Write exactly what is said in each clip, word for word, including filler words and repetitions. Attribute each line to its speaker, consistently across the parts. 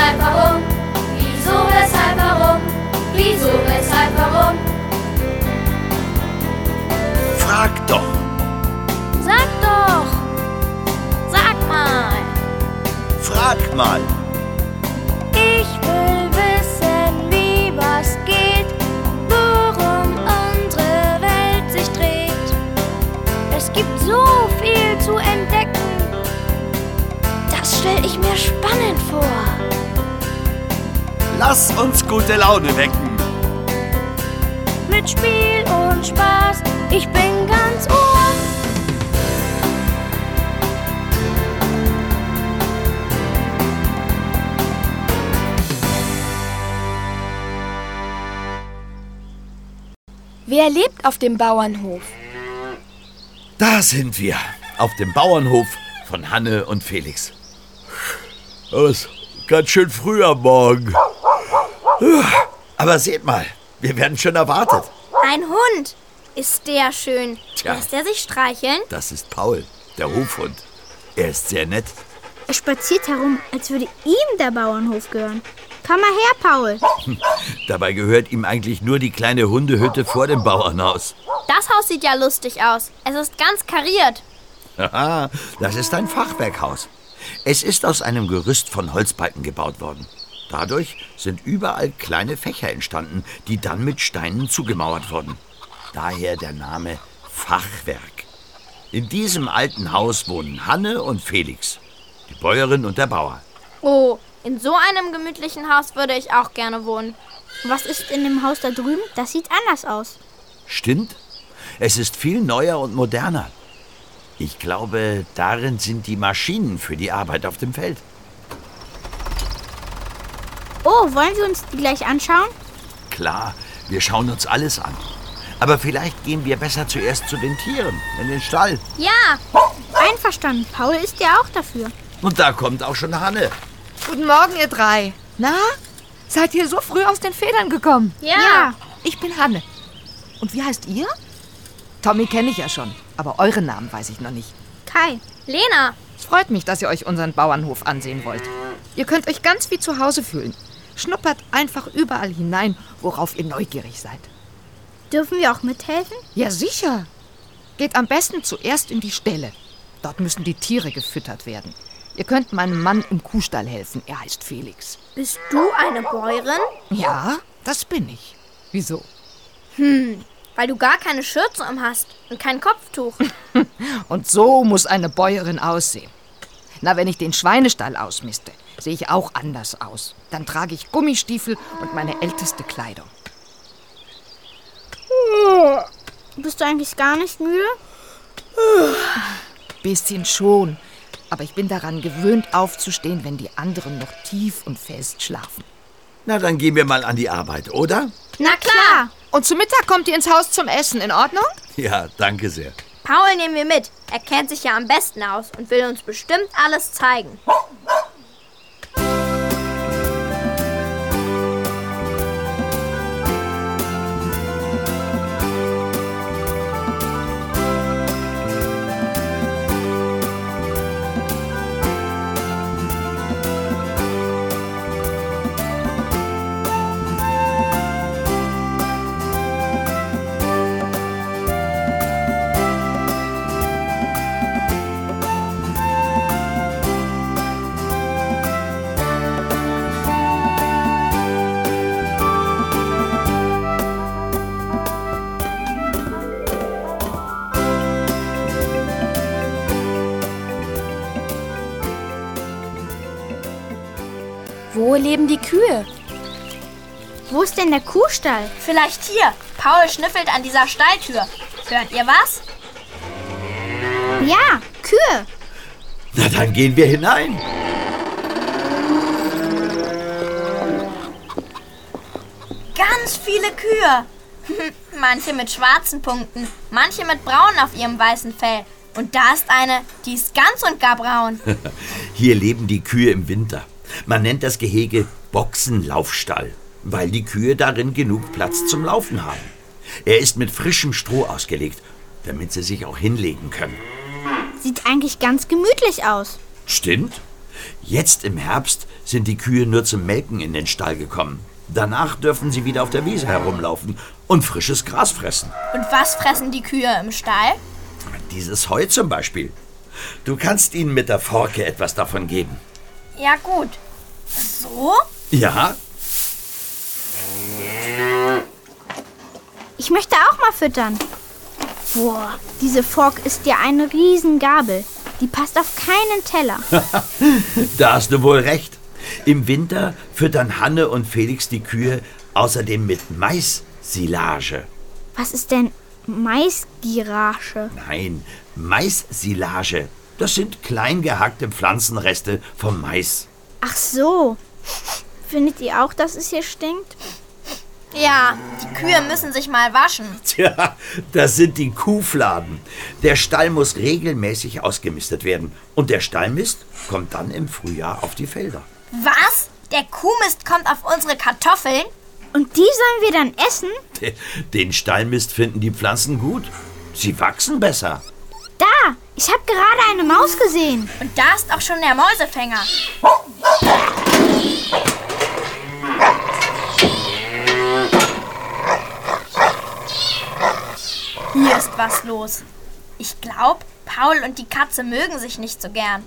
Speaker 1: weshalb, warum? Wieso, weshalb, warum? Wieso, weshalb, warum?
Speaker 2: Frag doch.
Speaker 3: Sag doch. Sag mal.
Speaker 2: Frag mal.
Speaker 3: Ich will wissen, wie was geht, worum unsere Welt sich dreht. Es gibt so viel zu entdecken. Das stell ich mir spannend vor.
Speaker 2: Lass uns gute Laune wecken.
Speaker 3: Mit Spiel und Spaß, ich bin ganz Ohr. Wer lebt auf dem Bauernhof?
Speaker 2: Da sind wir, auf dem Bauernhof von Hanne und Felix. Aber es ist ganz schön früh am Morgen. Aber seht mal, wir werden schon erwartet.
Speaker 4: Ein Hund. Ist der schön.
Speaker 2: Tja.
Speaker 4: Lässt er sich streicheln?
Speaker 2: Das ist Paul, der Hofhund. Er ist sehr nett.
Speaker 4: Er spaziert herum, als würde ihm der Bauernhof gehören. Komm mal her, Paul.
Speaker 2: Dabei gehört ihm eigentlich nur die kleine Hundehütte vor dem Bauernhaus.
Speaker 4: Das Haus sieht ja lustig aus. Es ist ganz kariert.
Speaker 2: Haha, das ist ein Fachwerkhaus. Es ist aus einem Gerüst von Holzbalken gebaut worden. Dadurch sind überall kleine Fächer entstanden, die dann mit Steinen zugemauert wurden. Daher der Name Fachwerk. In diesem alten Haus wohnen Hanne und Felix, die Bäuerin und der Bauer.
Speaker 4: Oh, in so einem gemütlichen Haus würde ich auch gerne wohnen. Was ist in dem Haus da drüben? Das sieht anders aus.
Speaker 2: Stimmt, es ist viel neuer und moderner. Ich glaube, darin sind die Maschinen für die Arbeit auf dem Feld.
Speaker 4: Oh, wollen wir uns die gleich anschauen?
Speaker 2: Klar, wir schauen uns alles an. Aber vielleicht gehen wir besser zuerst zu den Tieren, in den Stall.
Speaker 4: Ja, einverstanden. Paul ist ja auch dafür.
Speaker 2: Und da kommt auch schon Hanne.
Speaker 5: Guten Morgen, ihr drei. Na, seid ihr so früh aus den Federn gekommen?
Speaker 4: Ja. ja.
Speaker 5: Ich bin Hanne. Und wie heißt ihr? Tommy kenne ich ja schon, aber euren Namen weiß ich noch nicht.
Speaker 4: Kai. Lena.
Speaker 5: Es freut mich, dass ihr euch unseren Bauernhof ansehen wollt. Ihr könnt euch ganz wie zu Hause fühlen. Schnuppert einfach überall hinein, worauf ihr neugierig seid.
Speaker 4: Dürfen wir auch mithelfen?
Speaker 5: Ja, sicher. Geht am besten zuerst in die Ställe. Dort müssen die Tiere gefüttert werden. Ihr könnt meinem Mann im Kuhstall helfen. Er heißt Felix.
Speaker 4: Bist du eine Bäuerin?
Speaker 5: Ja, das bin ich. Wieso?
Speaker 4: Hm, weil du gar keine Schürze um hast und kein Kopftuch.
Speaker 5: Und so muss eine Bäuerin aussehen. Na, wenn ich den Schweinestall ausmiste, sehe ich auch anders aus. Dann trage ich Gummistiefel und meine älteste Kleidung.
Speaker 4: Bist du eigentlich gar nicht müde?
Speaker 5: Bisschen schon. Aber ich bin daran gewöhnt, aufzustehen, wenn die anderen noch tief und fest schlafen.
Speaker 2: Na, dann gehen wir mal an die Arbeit, oder?
Speaker 4: Na klar.
Speaker 5: Und zu Mittag kommt ihr ins Haus zum Essen, in Ordnung?
Speaker 2: Ja, danke sehr.
Speaker 4: Paul nehmen wir mit. Er kennt sich ja am besten aus und will uns bestimmt alles zeigen.
Speaker 3: Wo leben die Kühe?
Speaker 4: Wo ist denn der Kuhstall?
Speaker 1: Vielleicht hier. Paul schnüffelt an dieser Stalltür. Hört ihr was?
Speaker 4: Ja, Kühe.
Speaker 2: Na, dann gehen wir hinein.
Speaker 1: Ganz viele Kühe. Manche mit schwarzen Punkten, manche mit braun auf ihrem weißen Fell. Und da ist eine, die ist ganz und gar braun.
Speaker 2: Hier leben die Kühe im Winter. Man nennt das Gehege Boxenlaufstall, weil die Kühe darin genug Platz zum Laufen haben. Er ist mit frischem Stroh ausgelegt, damit sie sich auch hinlegen können.
Speaker 4: Sieht eigentlich ganz gemütlich aus.
Speaker 2: Stimmt. Jetzt im Herbst sind die Kühe nur zum Melken in den Stall gekommen. Danach dürfen sie wieder auf der Wiese herumlaufen und frisches Gras fressen.
Speaker 1: Und was fressen die Kühe im Stall?
Speaker 2: Dieses Heu zum Beispiel. Du kannst ihnen mit der Forke etwas davon geben.
Speaker 1: Ja gut. So?
Speaker 2: Ja?
Speaker 4: Ich möchte auch mal füttern. Boah, diese Fork ist ja eine Riesengabel. Die passt auf keinen Teller.
Speaker 2: Da hast du wohl recht. Im Winter füttern Hanne und Felix die Kühe außerdem mit Mais-Silage.
Speaker 4: Was ist denn Maisgirage?
Speaker 2: Nein, Mais-Silage. Das sind klein gehackte Pflanzenreste vom Mais.
Speaker 4: Ach so. Findet ihr auch, dass es hier stinkt?
Speaker 1: Ja, die Kühe müssen sich mal waschen.
Speaker 2: Tja, das sind die Kuhfladen. Der Stall muss regelmäßig ausgemistet werden. Und der Stallmist kommt dann im Frühjahr auf die Felder.
Speaker 1: Was? Der Kuhmist kommt auf unsere Kartoffeln?
Speaker 4: Und die sollen wir dann essen?
Speaker 2: Den Stallmist finden die Pflanzen gut. Sie wachsen besser.
Speaker 4: Da, ich habe gerade eine Maus gesehen.
Speaker 1: Und da ist auch schon der Mäusefänger. Hier ist was los. Ich glaube, Paul und die Katze mögen sich nicht so gern.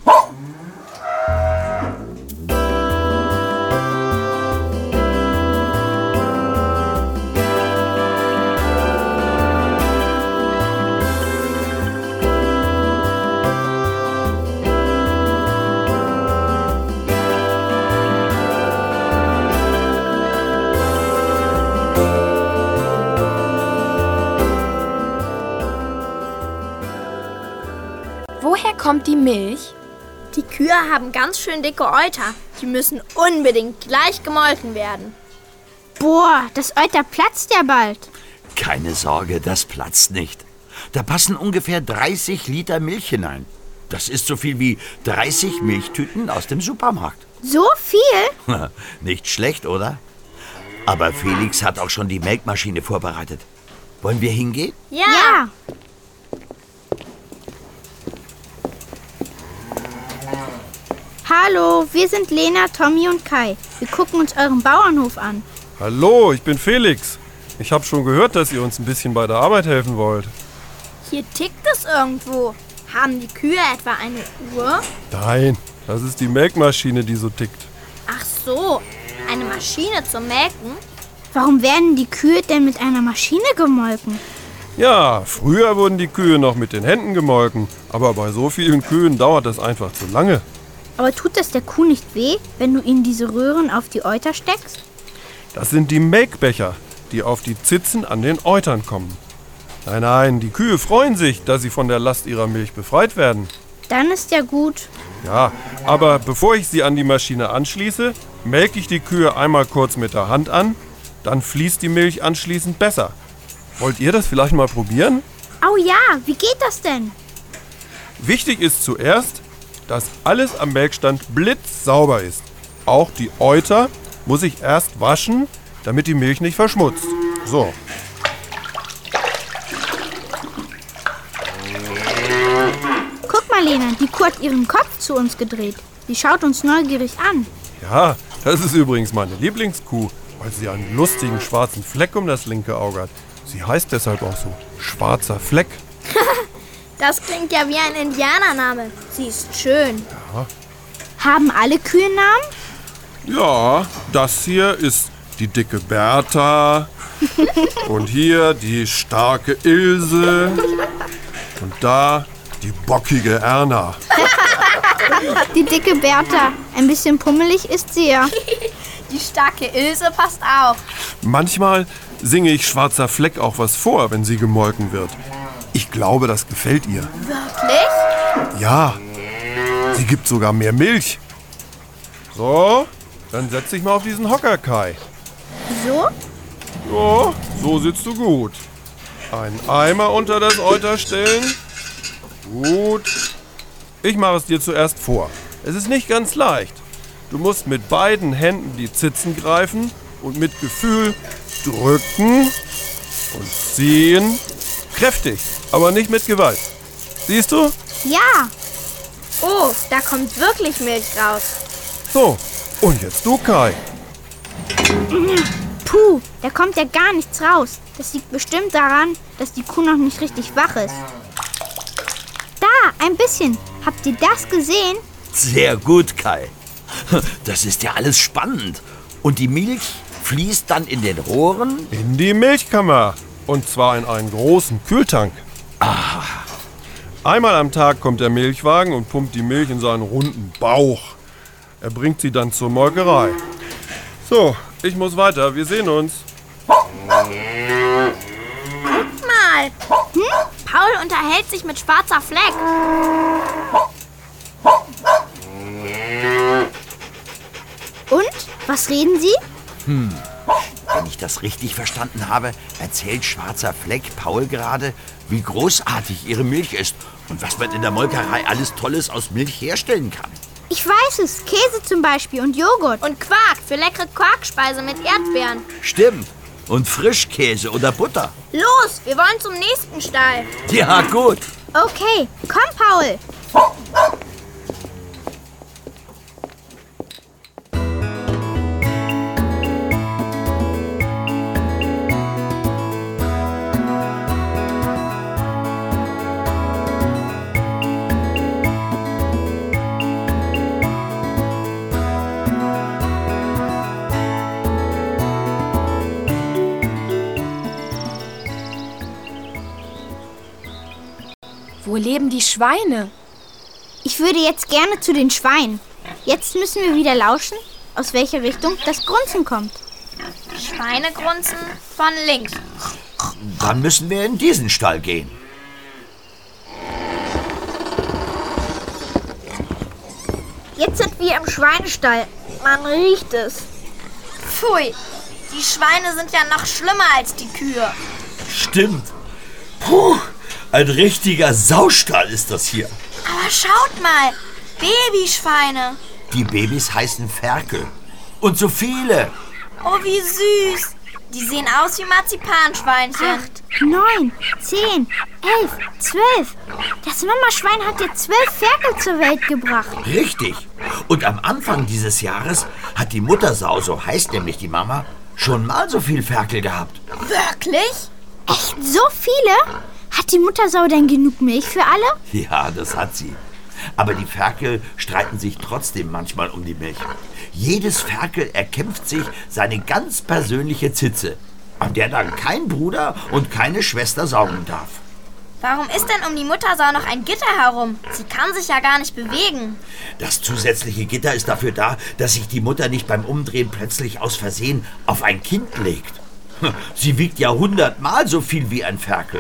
Speaker 6: Woher kommt die Milch?
Speaker 1: Die Kühe haben ganz schön dicke Euter. Die müssen unbedingt gleich gemolken werden.
Speaker 4: Boah, das Euter platzt ja bald.
Speaker 2: Keine Sorge, das platzt nicht. Da passen ungefähr dreißig Liter Milch hinein. Das ist so viel wie dreißig Milchtüten aus dem Supermarkt.
Speaker 4: So viel?
Speaker 2: Nicht schlecht, oder? Aber Felix hat auch schon die Melkmaschine vorbereitet. Wollen wir hingehen?
Speaker 1: Ja.
Speaker 4: Ja. Hallo, wir sind Lena, Tommy und Kai. Wir gucken uns euren Bauernhof an.
Speaker 7: Hallo, ich bin Felix. Ich habe schon gehört, dass ihr uns ein bisschen bei der Arbeit helfen wollt.
Speaker 1: Hier tickt es irgendwo. Haben die Kühe etwa eine Uhr?
Speaker 7: Nein, das ist die Melkmaschine, die so tickt.
Speaker 1: Ach so, eine Maschine zum Melken?
Speaker 4: Warum werden die Kühe denn mit einer Maschine gemolken?
Speaker 7: Ja, früher wurden die Kühe noch mit den Händen gemolken, aber bei so vielen Kühen dauert das einfach zu lange.
Speaker 4: Aber tut das der Kuh nicht weh, wenn du ihnen diese Röhren auf die Euter steckst?
Speaker 7: Das sind die Melkbecher, die auf die Zitzen an den Eutern kommen. Nein, nein, die Kühe freuen sich, dass sie von der Last ihrer Milch befreit werden.
Speaker 4: Dann ist ja gut.
Speaker 7: Ja, aber bevor ich sie an die Maschine anschließe, melke ich die Kühe einmal kurz mit der Hand an, dann fließt die Milch anschließend besser. Wollt ihr das vielleicht mal probieren?
Speaker 4: Oh ja, wie geht das denn?
Speaker 7: Wichtig ist zuerst, dass alles am Melkstand blitzsauber ist. Auch die Euter muss ich erst waschen, damit die Milch nicht verschmutzt. So.
Speaker 4: Guck mal, Lena, die Kuh hat ihren Kopf zu uns gedreht. Sie schaut uns neugierig an.
Speaker 7: Ja, das ist übrigens meine Lieblingskuh, weil sie einen lustigen schwarzen Fleck um das linke Auge hat. Sie heißt deshalb auch so schwarzer Fleck.
Speaker 1: Das klingt ja wie ein Indianername. Sie ist schön.
Speaker 7: Ja.
Speaker 4: Haben alle Kühe Namen?
Speaker 7: Ja, das hier ist die dicke Bertha und hier die starke Ilse und da die bockige Erna.
Speaker 4: Die dicke Bertha. Ein bisschen pummelig ist sie ja.
Speaker 1: Die starke Ilse passt auch.
Speaker 7: Manchmal singe ich schwarzer Fleck auch was vor, wenn sie gemolken wird. Ich glaube, das gefällt ihr.
Speaker 1: Wirklich?
Speaker 7: Ja, sie gibt sogar mehr Milch. So, dann setz dich mal auf diesen Hocker, Kai.
Speaker 4: So?
Speaker 7: Ja, so sitzt du gut. Einen Eimer unter das Euter stellen. Gut. Ich mache es dir zuerst vor. Es ist nicht ganz leicht. Du musst mit beiden Händen die Zitzen greifen und mit Gefühl drücken und ziehen. Kräftig, aber nicht mit Gewalt. Siehst du?
Speaker 4: Ja. Oh, da kommt wirklich Milch raus.
Speaker 7: So, und jetzt du, Kai.
Speaker 4: Puh, da kommt ja gar nichts raus. Das liegt bestimmt daran, dass die Kuh noch nicht richtig wach ist. Da, ein bisschen. Habt ihr das gesehen?
Speaker 2: Sehr gut, Kai. Das ist ja alles spannend. Und die Milch fließt dann in den Rohren?
Speaker 7: In die Milchkammer. Und zwar in einen großen Kühltank.
Speaker 2: Ah.
Speaker 7: Einmal am Tag kommt der Milchwagen und pumpt die Milch in seinen runden Bauch. Er bringt sie dann zur Molkerei. So, ich muss weiter. Wir sehen uns.
Speaker 1: Mal. Hm? Paul unterhält sich mit schwarzer Fleck.
Speaker 4: Und? Was reden Sie?
Speaker 2: Hm. Wenn ich das richtig verstanden habe, erzählt schwarzer Fleck Paul gerade, wie großartig ihre Milch ist und was man in der Molkerei alles Tolles aus Milch herstellen kann.
Speaker 4: Ich weiß es. Käse zum Beispiel und Joghurt.
Speaker 1: Und Quark für leckere Quarkspeise mit Erdbeeren.
Speaker 2: Stimmt. Und Frischkäse oder Butter.
Speaker 1: Los, wir wollen zum nächsten Stall.
Speaker 2: Ja, gut.
Speaker 4: Okay, komm, Paul.
Speaker 6: Wo leben die Schweine?
Speaker 4: Ich würde jetzt gerne zu den Schweinen. Jetzt müssen wir wieder lauschen, aus welcher Richtung das Grunzen kommt.
Speaker 1: Schweinegrunzen von links.
Speaker 2: Dann müssen wir in diesen Stall gehen.
Speaker 4: Jetzt sind wir im Schweinestall. Man riecht es.
Speaker 1: Pfui, die Schweine sind ja noch schlimmer als die Kühe.
Speaker 2: Stimmt. Puh, ein richtiger Saustall ist das hier.
Speaker 1: Aber schaut mal, Babyschweine.
Speaker 2: Die Babys heißen Ferkel. Und so viele.
Speaker 1: Oh, wie süß. Die sehen aus wie Marzipanschweinchen.
Speaker 4: Acht, neun, zehn, elf, zwölf. Das Mamaschwein hat dir zwölf Ferkel zur Welt gebracht.
Speaker 2: Richtig. Und am Anfang dieses Jahres hat die Muttersau, so heißt nämlich die Mama, schon mal so viel Ferkel gehabt.
Speaker 1: Wirklich?
Speaker 4: Echt so viele? Hat die Muttersau denn genug Milch für alle?
Speaker 2: Ja, das hat sie. Aber die Ferkel streiten sich trotzdem manchmal um die Milch. Jedes Ferkel erkämpft sich seine ganz persönliche Zitze, an der dann kein Bruder und keine Schwester saugen darf.
Speaker 1: Warum ist denn um die Muttersau noch ein Gitter herum? Sie kann sich ja gar nicht bewegen.
Speaker 2: Das zusätzliche Gitter ist dafür da, dass sich die Mutter nicht beim Umdrehen plötzlich aus Versehen auf ein Kind legt. Sie wiegt ja hundertmal so viel wie ein Ferkel.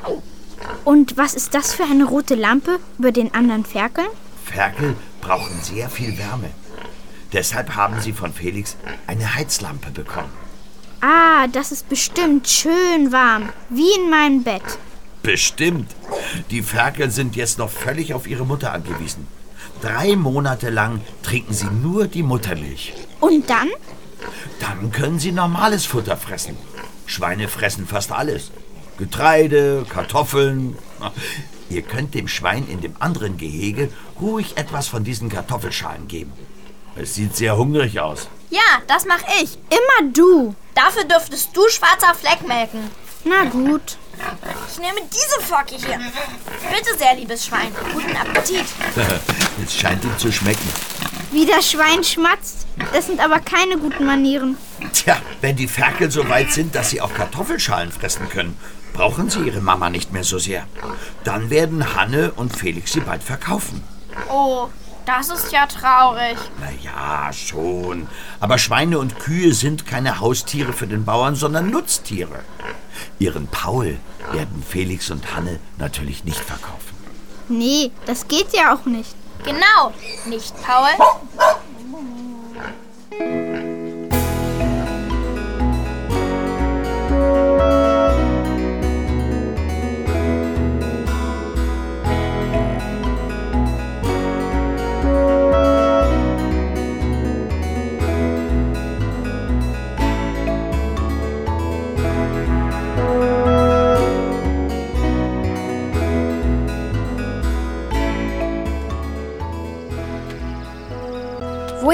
Speaker 4: Und was ist das für eine rote Lampe über den anderen Ferkeln?
Speaker 2: Ferkel brauchen sehr viel Wärme. Deshalb haben sie von Felix eine Heizlampe bekommen.
Speaker 4: Ah, das ist bestimmt schön warm, wie in meinem Bett.
Speaker 2: Bestimmt. Die Ferkel sind jetzt noch völlig auf ihre Mutter angewiesen. Drei Monate lang trinken sie nur die Muttermilch.
Speaker 4: Und dann?
Speaker 2: Dann können sie normales Futter fressen. Schweine fressen fast alles. Getreide, Kartoffeln. Ihr könnt dem Schwein in dem anderen Gehege ruhig etwas von diesen Kartoffelschalen geben. Es sieht sehr hungrig aus.
Speaker 1: Ja, das mach ich.
Speaker 4: Immer du.
Speaker 1: Dafür dürftest du schwarzer Fleck melken.
Speaker 4: Na gut.
Speaker 1: Ich nehme diese Focke hier. Bitte sehr, liebes Schwein. Guten Appetit.
Speaker 2: Es scheint ihm zu schmecken.
Speaker 4: Wie das Schwein schmatzt. Das sind aber keine guten Manieren.
Speaker 2: Tja, wenn die Ferkel so weit sind, dass sie auch Kartoffelschalen fressen können, brauchen sie ihre Mama nicht mehr so sehr. Dann werden Hanne und Felix sie bald verkaufen.
Speaker 1: Oh, das ist ja traurig.
Speaker 2: Na ja, schon. Aber Schweine und Kühe sind keine Haustiere für den Bauern, sondern Nutztiere. Ihren Paul werden Felix und Hanne natürlich nicht verkaufen.
Speaker 4: Nee, das geht ja auch nicht.
Speaker 1: Genau, nicht, Paul?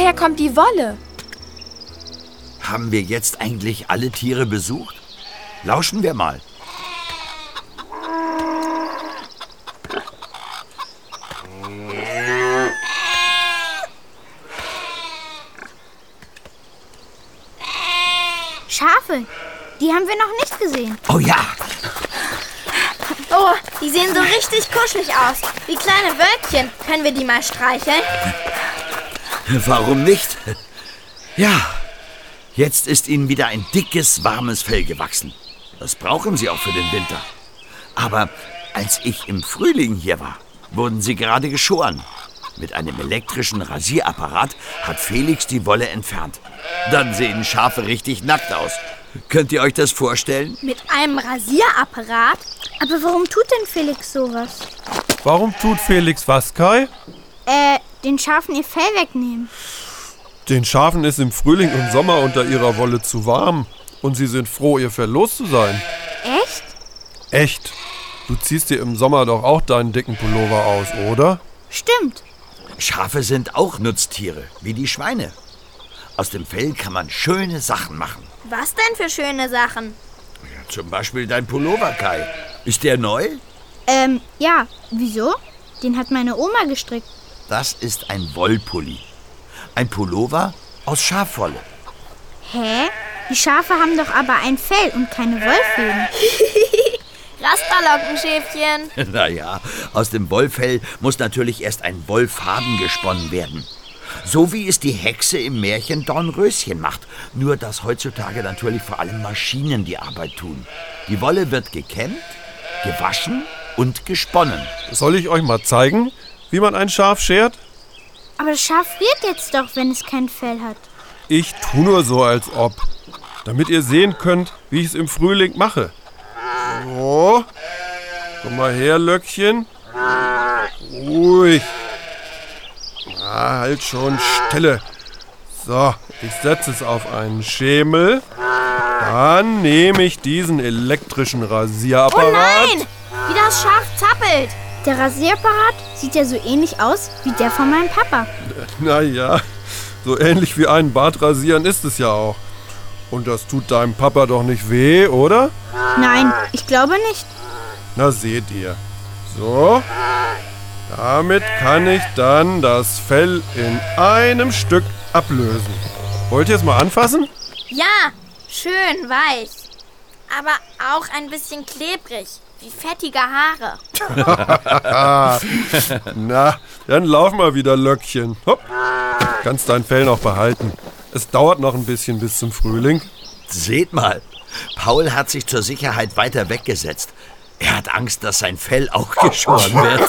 Speaker 6: Woher kommt die Wolle?
Speaker 2: Haben wir jetzt eigentlich alle Tiere besucht? Lauschen wir mal.
Speaker 4: Schafe, die haben wir noch nicht gesehen.
Speaker 2: Oh ja,
Speaker 1: Oh, die sehen so richtig kuschelig aus. Wie kleine Wölkchen. Können wir die mal streicheln?
Speaker 2: warum nicht? Ja, jetzt ist ihnen wieder ein dickes, warmes Fell gewachsen. Das brauchen sie auch für den Winter. Aber als ich im Frühling hier war, wurden sie gerade geschoren. Mit einem elektrischen Rasierapparat hat Felix die Wolle entfernt. Dann sehen Schafe richtig nackt aus. Könnt ihr euch das vorstellen?
Speaker 1: Mit einem Rasierapparat?
Speaker 4: Aber warum tut denn Felix sowas?
Speaker 7: Warum tut Felix was, Kai?
Speaker 4: Äh, den Schafen ihr Fell wegnehmen.
Speaker 7: Den Schafen ist im Frühling und Sommer unter ihrer Wolle zu warm. Und sie sind froh, ihr Fell los zu sein.
Speaker 4: Echt?
Speaker 7: Echt? Du ziehst dir im Sommer doch auch deinen dicken Pullover aus, oder?
Speaker 4: Stimmt.
Speaker 2: Schafe sind auch Nutztiere, wie die Schweine. Aus dem Fell kann man schöne Sachen machen.
Speaker 1: Was denn für schöne Sachen?
Speaker 2: Ja, zum Beispiel dein Pullover, Kai. Ist der neu?
Speaker 4: Ähm, ja. Wieso? Den hat meine Oma gestrickt.
Speaker 2: Das ist ein Wollpulli. Ein Pullover aus Schafwolle.
Speaker 4: Hä? Die Schafe haben doch aber ein Fell und keine Wollfäden.
Speaker 1: Rasterlockenschäfchen.
Speaker 2: Naja, aus dem Wollfell muss natürlich erst ein Wollfaden gesponnen werden. So wie es die Hexe im Märchen Dornröschen macht. Nur, dass heutzutage natürlich vor allem Maschinen die Arbeit tun. Die Wolle wird gekämmt, gewaschen und gesponnen.
Speaker 7: Soll ich euch mal zeigen, wie man ein Schaf schert?
Speaker 4: Aber das Schaf friert jetzt doch, wenn es kein Fell hat.
Speaker 7: Ich tu nur so, als ob. Damit ihr sehen könnt, wie ich es im Frühling mache. So. Komm mal her, Löckchen. Ruhig. Na, halt schon, Stille. So, ich setze es auf einen Schemel. Dann nehme ich diesen elektrischen Rasierapparat.
Speaker 1: Oh nein! Wie das Schaf zappelt.
Speaker 4: Der Rasierapparat sieht ja so ähnlich aus wie der von meinem Papa.
Speaker 7: Naja, so ähnlich wie einen Bart rasieren ist es ja auch. Und das tut deinem Papa doch nicht weh, oder?
Speaker 4: Nein, ich glaube nicht.
Speaker 7: Na, seht ihr. So. Damit kann ich dann das Fell in einem Stück ablösen. Wollt ihr es mal anfassen?
Speaker 1: Ja, schön weich. Aber auch ein bisschen klebrig, wie fettige Haare.
Speaker 7: Na, dann lauf mal wieder, Löckchen. Hopp. Du kannst dein Fell noch behalten. Es dauert noch ein bisschen bis zum Frühling.
Speaker 2: Seht mal, Paul hat sich zur Sicherheit weiter weggesetzt. Er hat Angst, dass sein Fell auch geschoren wird.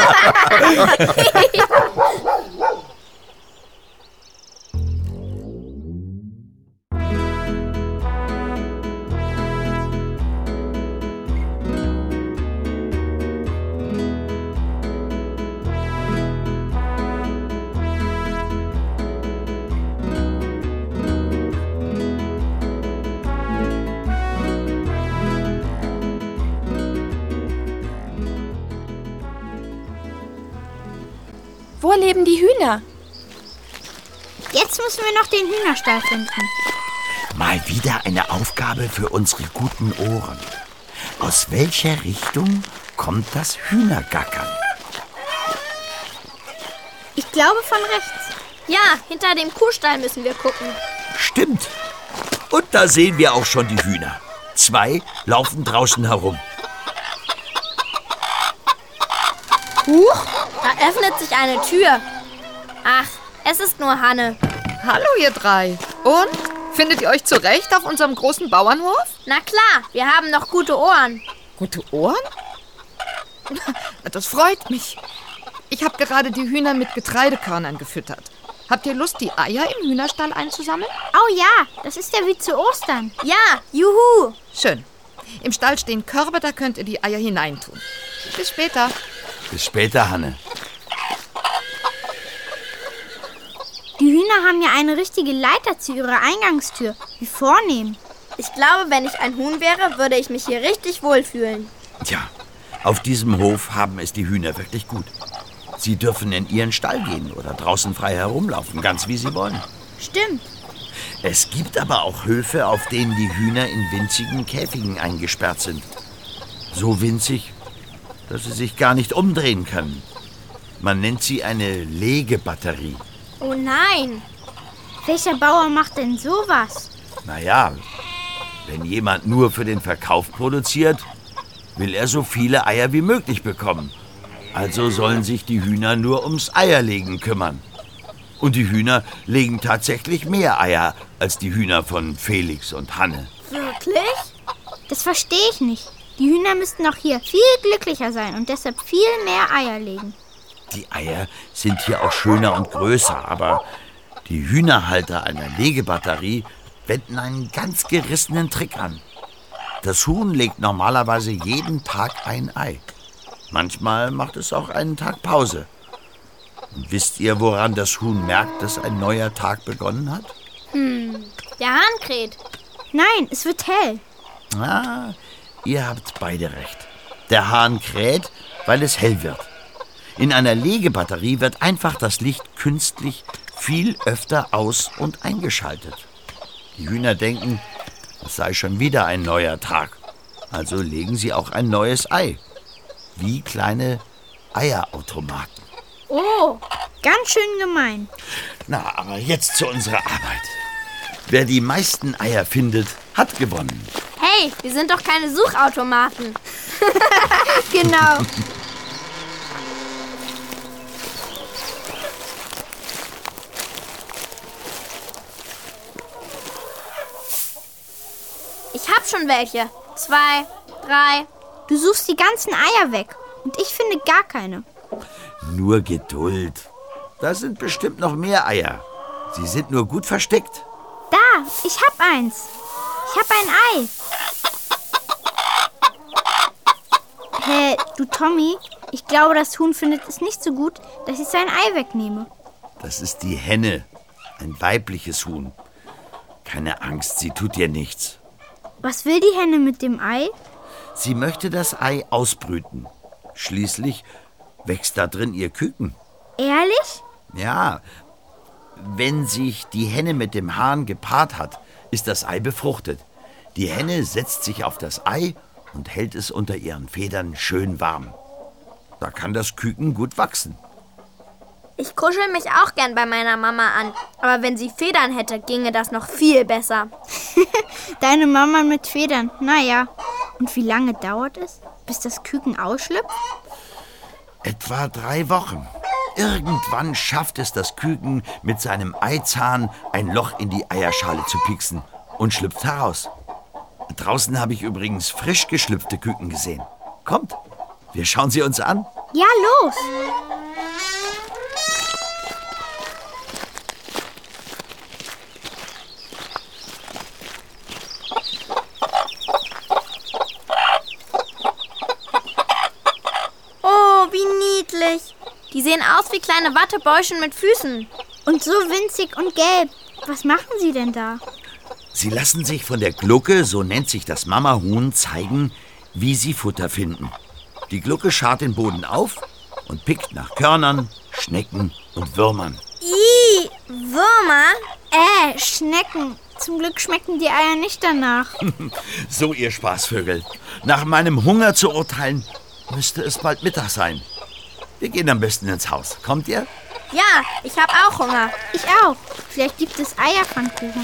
Speaker 6: Wo leben die Hühner?
Speaker 4: Jetzt müssen wir noch den Hühnerstall finden.
Speaker 2: Mal wieder eine Aufgabe für unsere guten Ohren. Aus welcher Richtung kommt das Hühnergackern?
Speaker 4: Ich glaube von rechts.
Speaker 1: Ja, hinter dem Kuhstall müssen wir gucken.
Speaker 2: Stimmt. Und da sehen wir auch schon die Hühner. Zwei laufen draußen herum.
Speaker 1: Huch, da öffnet sich eine Tür. Ach, es ist nur Hanne.
Speaker 5: Hallo, ihr drei. Und? Findet ihr euch zurecht auf unserem großen Bauernhof?
Speaker 1: Na klar, wir haben noch gute Ohren.
Speaker 5: Gute Ohren? Das freut mich. Ich habe gerade die Hühner mit Getreidekörnern gefüttert. Habt ihr Lust, die Eier im Hühnerstall einzusammeln?
Speaker 4: Oh ja, das ist ja wie zu Ostern.
Speaker 1: Ja, juhu.
Speaker 5: Schön. Im Stall stehen Körbe, da könnt ihr die Eier hineintun. Bis später.
Speaker 2: Bis später, Hanne.
Speaker 4: Die Hühner haben ja eine richtige Leiter zu ihrer Eingangstür. Wie vornehm.
Speaker 1: Ich glaube, wenn ich ein Huhn wäre, würde ich mich hier richtig wohlfühlen.
Speaker 2: Tja, auf diesem Hof haben es die Hühner wirklich gut. Sie dürfen in ihren Stall gehen oder draußen frei herumlaufen, ganz wie sie wollen.
Speaker 4: Stimmt.
Speaker 2: Es gibt aber auch Höfe, auf denen die Hühner in winzigen Käfigen eingesperrt sind. So winzig, dass sie sich gar nicht umdrehen können. Man nennt sie eine Legebatterie.
Speaker 1: Oh nein!
Speaker 4: Welcher Bauer macht denn sowas?
Speaker 2: Naja, wenn jemand nur für den Verkauf produziert, will er so viele Eier wie möglich bekommen. Also sollen sich die Hühner nur ums Eierlegen kümmern. Und die Hühner legen tatsächlich mehr Eier als die Hühner von Felix und Hanne.
Speaker 1: Wirklich?
Speaker 4: Das verstehe ich nicht. Die Hühner müssten doch hier viel glücklicher sein und deshalb viel mehr Eier legen.
Speaker 2: Die Eier sind hier auch schöner und größer, aber die Hühnerhalter einer Legebatterie wenden einen ganz gerissenen Trick an. Das Huhn legt normalerweise jeden Tag ein Ei. Manchmal macht es auch einen Tag Pause. Und wisst ihr, woran das Huhn merkt, dass ein neuer Tag begonnen hat?
Speaker 1: Hm, der Hahn kräht.
Speaker 4: Nein, es wird hell.
Speaker 2: Ah, ihr habt beide recht. Der Hahn kräht, weil es hell wird. In einer Legebatterie wird einfach das Licht künstlich viel öfter aus- und eingeschaltet. Die Hühner denken, es sei schon wieder ein neuer Tag. Also legen sie auch ein neues Ei. Wie kleine Eierautomaten.
Speaker 4: Oh, ganz schön gemein.
Speaker 2: Na, aber jetzt zu unserer Arbeit. Wer die meisten Eier findet, hat gewonnen.
Speaker 1: Hey, wir sind doch keine Suchautomaten.
Speaker 4: Genau.
Speaker 1: Ich hab schon welche. Zwei, drei.
Speaker 4: Du suchst die ganzen Eier weg und ich finde gar keine.
Speaker 2: Nur Geduld. Da sind bestimmt noch mehr Eier. Sie sind nur gut versteckt.
Speaker 4: Da, ich hab eins. Ich hab ein Ei. Hä, du Tommy, ich glaube, das Huhn findet es nicht so gut, dass ich sein Ei wegnehme.
Speaker 2: Das ist die Henne. Ein weibliches Huhn. Keine Angst, sie tut dir nichts.
Speaker 4: Was will die Henne mit dem Ei?
Speaker 2: Sie möchte das Ei ausbrüten. Schließlich wächst da drin ihr Küken.
Speaker 4: Ehrlich?
Speaker 2: Ja, wenn sich die Henne mit dem Hahn gepaart hat, ist das Ei befruchtet. Die Henne setzt sich auf das Ei und hält es unter ihren Federn schön warm. Da kann das Küken gut wachsen.
Speaker 1: Ich kuschel mich auch gern bei meiner Mama an. Aber wenn sie Federn hätte, ginge das noch viel besser.
Speaker 4: Deine Mama mit Federn, naja. Und wie lange dauert es, bis das Küken ausschlüpft?
Speaker 2: Etwa drei Wochen. Irgendwann schafft es das Küken mit seinem Eizahn ein Loch in die Eierschale zu pieksen und schlüpft heraus. Draußen habe ich übrigens frisch geschlüpfte Küken gesehen. Kommt, wir schauen sie uns an.
Speaker 4: Ja, los!
Speaker 1: Oh, wie niedlich. Die sehen aus wie kleine Wattebäuschen mit Füßen.
Speaker 4: Und so winzig und gelb. Was machen sie denn da?
Speaker 2: Sie lassen sich von der Glucke, so nennt sich das Mamahuhn, zeigen, wie sie Futter finden. Die Glucke scharrt den Boden auf und pickt nach Körnern, Schnecken und Würmern.
Speaker 1: Ih, Würmer?
Speaker 4: Äh, Schnecken. Zum Glück schmecken die Eier nicht danach.
Speaker 2: So, ihr Spaßvögel. Nach meinem Hunger zu urteilen, müsste es bald Mittag sein. Wir gehen am besten ins Haus. Kommt ihr?
Speaker 1: Ja, ich hab auch Hunger.
Speaker 4: Ich auch. Vielleicht gibt es Eierpfannkuchen.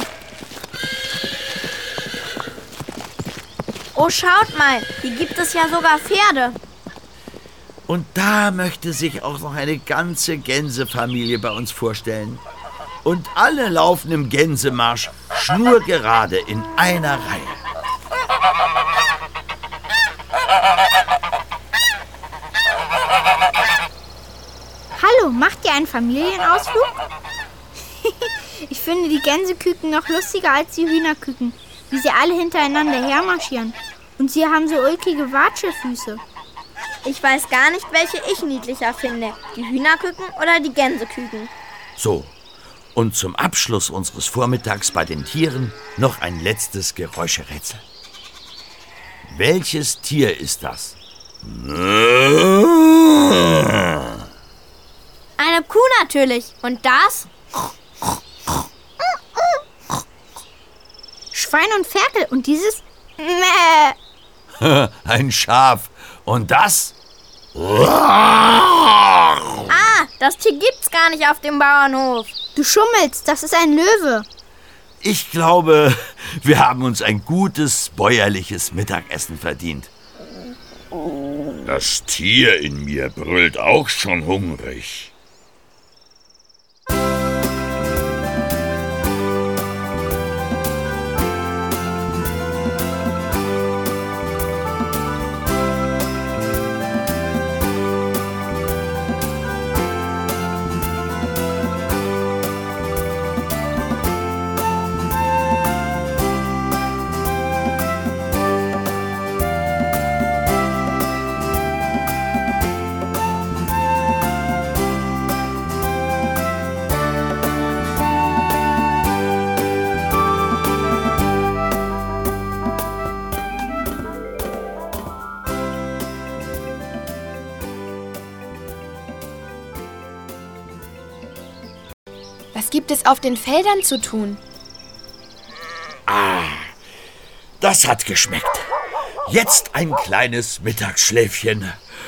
Speaker 1: Oh, schaut mal, hier gibt es ja sogar Pferde.
Speaker 2: Und da möchte sich auch noch eine ganze Gänsefamilie bei uns vorstellen. Und alle laufen im Gänsemarsch schnurgerade in einer Reihe.
Speaker 4: Hallo, macht ihr einen Familienausflug? Ich finde die Gänseküken noch lustiger als die Hühnerküken, wie sie alle hintereinander hermarschieren. Und sie haben so ulkige Watschelfüße.
Speaker 1: Ich weiß gar nicht, welche ich niedlicher finde. Die Hühnerküken oder die Gänseküken.
Speaker 2: So, und zum Abschluss unseres Vormittags bei den Tieren noch ein letztes Geräuscherätsel. Welches Tier ist das?
Speaker 1: natürlich. Und das?
Speaker 4: Schwein und Ferkel. Und dieses? Mäh.
Speaker 2: Ein Schaf. Und das?
Speaker 1: Ah, das Tier gibt's gar nicht auf dem Bauernhof.
Speaker 4: Du schummelst, das ist ein Löwe.
Speaker 2: Ich glaube, wir haben uns ein gutes bäuerliches Mittagessen verdient.
Speaker 8: Das Tier in mir brüllt auch schon hungrig.
Speaker 6: Was gibt es auf den Feldern zu tun?
Speaker 2: Ah, das hat geschmeckt. Jetzt ein kleines Mittagsschläfchen.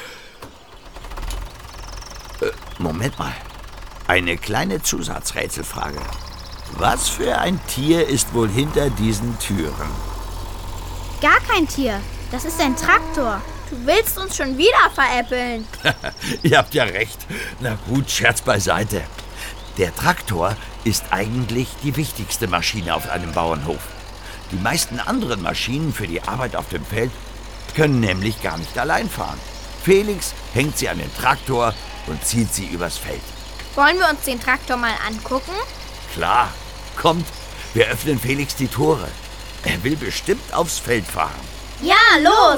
Speaker 2: Äh, Moment mal. Eine kleine Zusatzrätselfrage. Was für ein Tier ist wohl hinter diesen Türen?
Speaker 4: Gar kein Tier. Das ist ein Traktor.
Speaker 1: Du willst uns schon wieder veräppeln.
Speaker 2: Ihr habt ja recht. Na gut, Scherz beiseite. Der Traktor ist eigentlich die wichtigste Maschine auf einem Bauernhof. Die meisten anderen Maschinen für die Arbeit auf dem Feld können nämlich gar nicht allein fahren. Felix hängt sie an den Traktor und zieht sie übers Feld.
Speaker 1: Wollen wir uns den Traktor mal angucken?
Speaker 2: Klar, kommt, wir öffnen Felix die Tore. Er will bestimmt aufs Feld fahren.
Speaker 1: Ja, los!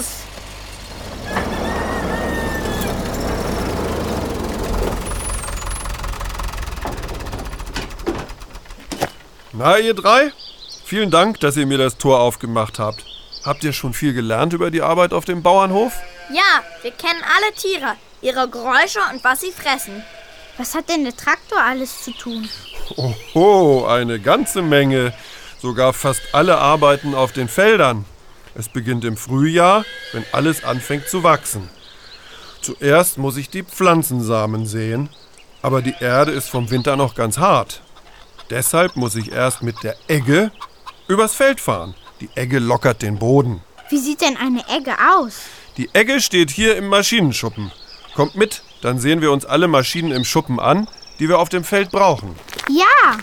Speaker 7: Na, ihr drei? Vielen Dank, dass ihr mir das Tor aufgemacht habt. Habt ihr schon viel gelernt über die Arbeit auf dem Bauernhof?
Speaker 1: Ja, wir kennen alle Tiere, ihre Geräusche und was sie fressen.
Speaker 4: Was hat denn der Traktor alles zu tun?
Speaker 7: Oho, eine ganze Menge. Sogar fast alle arbeiten auf den Feldern. Es beginnt im Frühjahr, wenn alles anfängt zu wachsen. Zuerst muss ich die Pflanzensamen säen, aber die Erde ist vom Winter noch ganz hart. Deshalb muss ich erst mit der Egge übers Feld fahren. Die Egge lockert den Boden.
Speaker 4: Wie sieht denn eine Egge aus?
Speaker 7: Die Egge steht hier im Maschinenschuppen. Kommt mit, dann sehen wir uns alle Maschinen im Schuppen an, die wir auf dem Feld brauchen.
Speaker 4: Ja!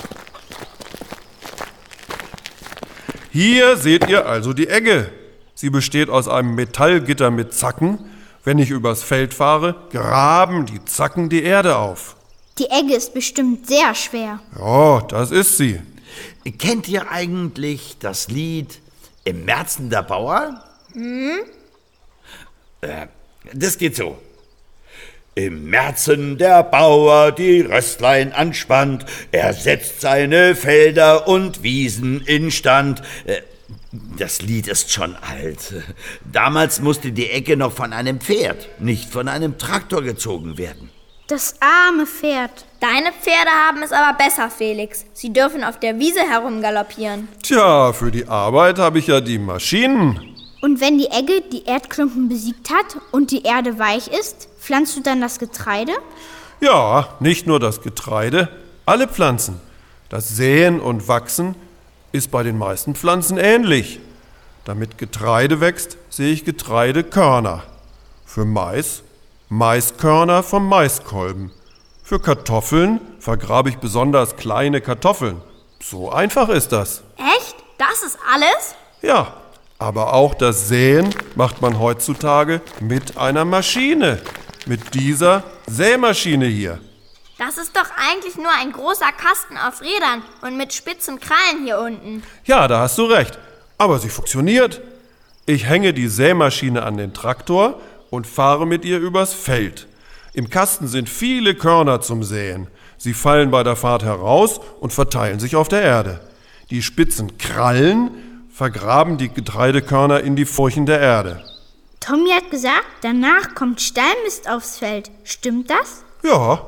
Speaker 7: Hier seht ihr also die Egge. Sie besteht aus einem Metallgitter mit Zacken. Wenn ich übers Feld fahre, graben die Zacken die Erde auf.
Speaker 4: Die Egge ist bestimmt sehr schwer.
Speaker 7: Ja, das ist sie.
Speaker 2: Kennt ihr eigentlich das Lied Im Märzen der Bauer? Hm? Äh, das geht so. Im Märzen der Bauer die Röstlein anspannt, er setzt seine Felder und Wiesen instand. Äh, das Lied ist schon alt. Damals musste die Egge noch von einem Pferd, nicht von einem Traktor gezogen werden.
Speaker 4: Das arme Pferd.
Speaker 1: Deine Pferde haben es aber besser, Felix. Sie dürfen auf der Wiese herumgaloppieren.
Speaker 7: Tja, für die Arbeit habe ich ja die Maschinen.
Speaker 4: Und wenn die Egge die Erdklumpen besiegt hat und die Erde weich ist, pflanzt du dann das Getreide?
Speaker 7: Ja, nicht nur das Getreide, alle Pflanzen. Das Säen und Wachsen ist bei den meisten Pflanzen ähnlich. Damit Getreide wächst, sehe ich Getreidekörner. Für Mais Maiskörner vom Maiskolben. Für Kartoffeln vergrabe ich besonders kleine Kartoffeln. So einfach ist das.
Speaker 1: Echt? Das ist alles?
Speaker 7: Ja, aber auch das Säen macht man heutzutage mit einer Maschine. Mit dieser Sämaschine hier.
Speaker 1: Das ist doch eigentlich nur ein großer Kasten auf Rädern und mit spitzen Krallen hier unten.
Speaker 7: Ja, da hast du recht. Aber sie funktioniert. Ich hänge die Sämaschine an den Traktor und fahre mit ihr übers Feld. Im Kasten sind viele Körner zum Säen. Sie fallen bei der Fahrt heraus und verteilen sich auf der Erde. Die spitzen Krallen vergraben die Getreidekörner in die Furchen der Erde.
Speaker 4: Tommy hat gesagt, danach kommt Stallmist aufs Feld. Stimmt das?
Speaker 7: Ja,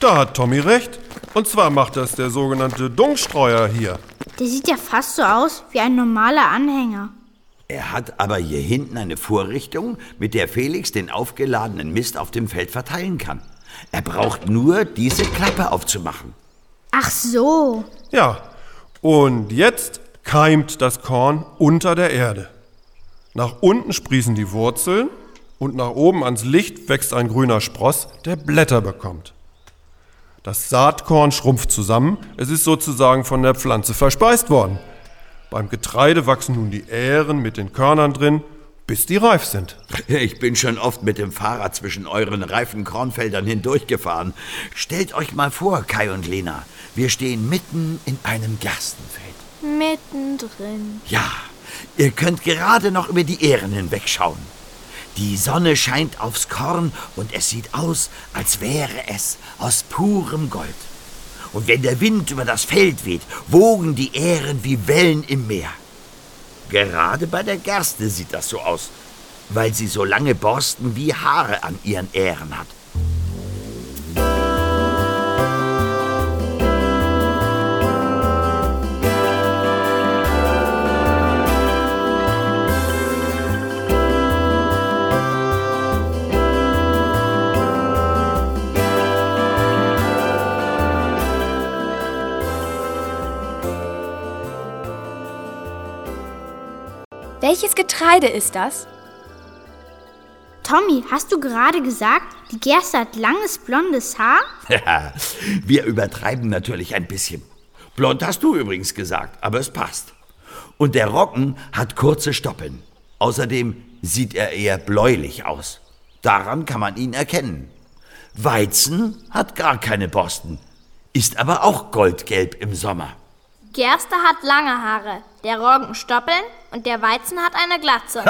Speaker 7: Da hat Tommy recht. Und zwar macht das der sogenannte Dungstreuer hier.
Speaker 4: Der sieht ja fast so aus wie ein normaler Anhänger.
Speaker 2: Er hat aber hier hinten eine Vorrichtung, mit der Felix den aufgeladenen Mist auf dem Feld verteilen kann. Er braucht nur diese Klappe aufzumachen.
Speaker 4: Ach so.
Speaker 7: Ja, und jetzt keimt das Korn unter der Erde. Nach unten sprießen die Wurzeln und nach oben ans Licht wächst ein grüner Spross, der Blätter bekommt. Das Saatkorn schrumpft zusammen, es ist sozusagen von der Pflanze verspeist worden. Beim Getreide wachsen nun die Ähren mit den Körnern drin, bis die reif sind.
Speaker 2: Ich bin schon oft mit dem Fahrrad zwischen euren reifen Kornfeldern hindurchgefahren. Stellt euch mal vor, Kai und Lena, wir stehen mitten in einem Gerstenfeld.
Speaker 3: Mittendrin.
Speaker 2: Ja, ihr könnt gerade noch über die Ähren hinwegschauen. Die Sonne scheint aufs Korn und es sieht aus, als wäre es aus purem Gold. Und wenn der Wind über das Feld weht, wogen die Ähren wie Wellen im Meer. Gerade bei der Gerste sieht das so aus, weil sie so lange Borsten wie Haare an ihren Ähren hat.
Speaker 6: Welches Getreide ist das?
Speaker 4: Tommy, hast du gerade gesagt, die Gerste hat langes blondes Haar?
Speaker 2: Ja, wir übertreiben natürlich ein bisschen. Blond hast du übrigens gesagt, aber es passt. Und der Roggen hat kurze Stoppeln. Außerdem sieht er eher bläulich aus. Daran kann man ihn erkennen. Weizen hat gar keine Borsten, ist aber auch goldgelb im Sommer.
Speaker 1: Gerste hat lange Haare, der Roggen Stoppeln und der Weizen hat eine Glatze.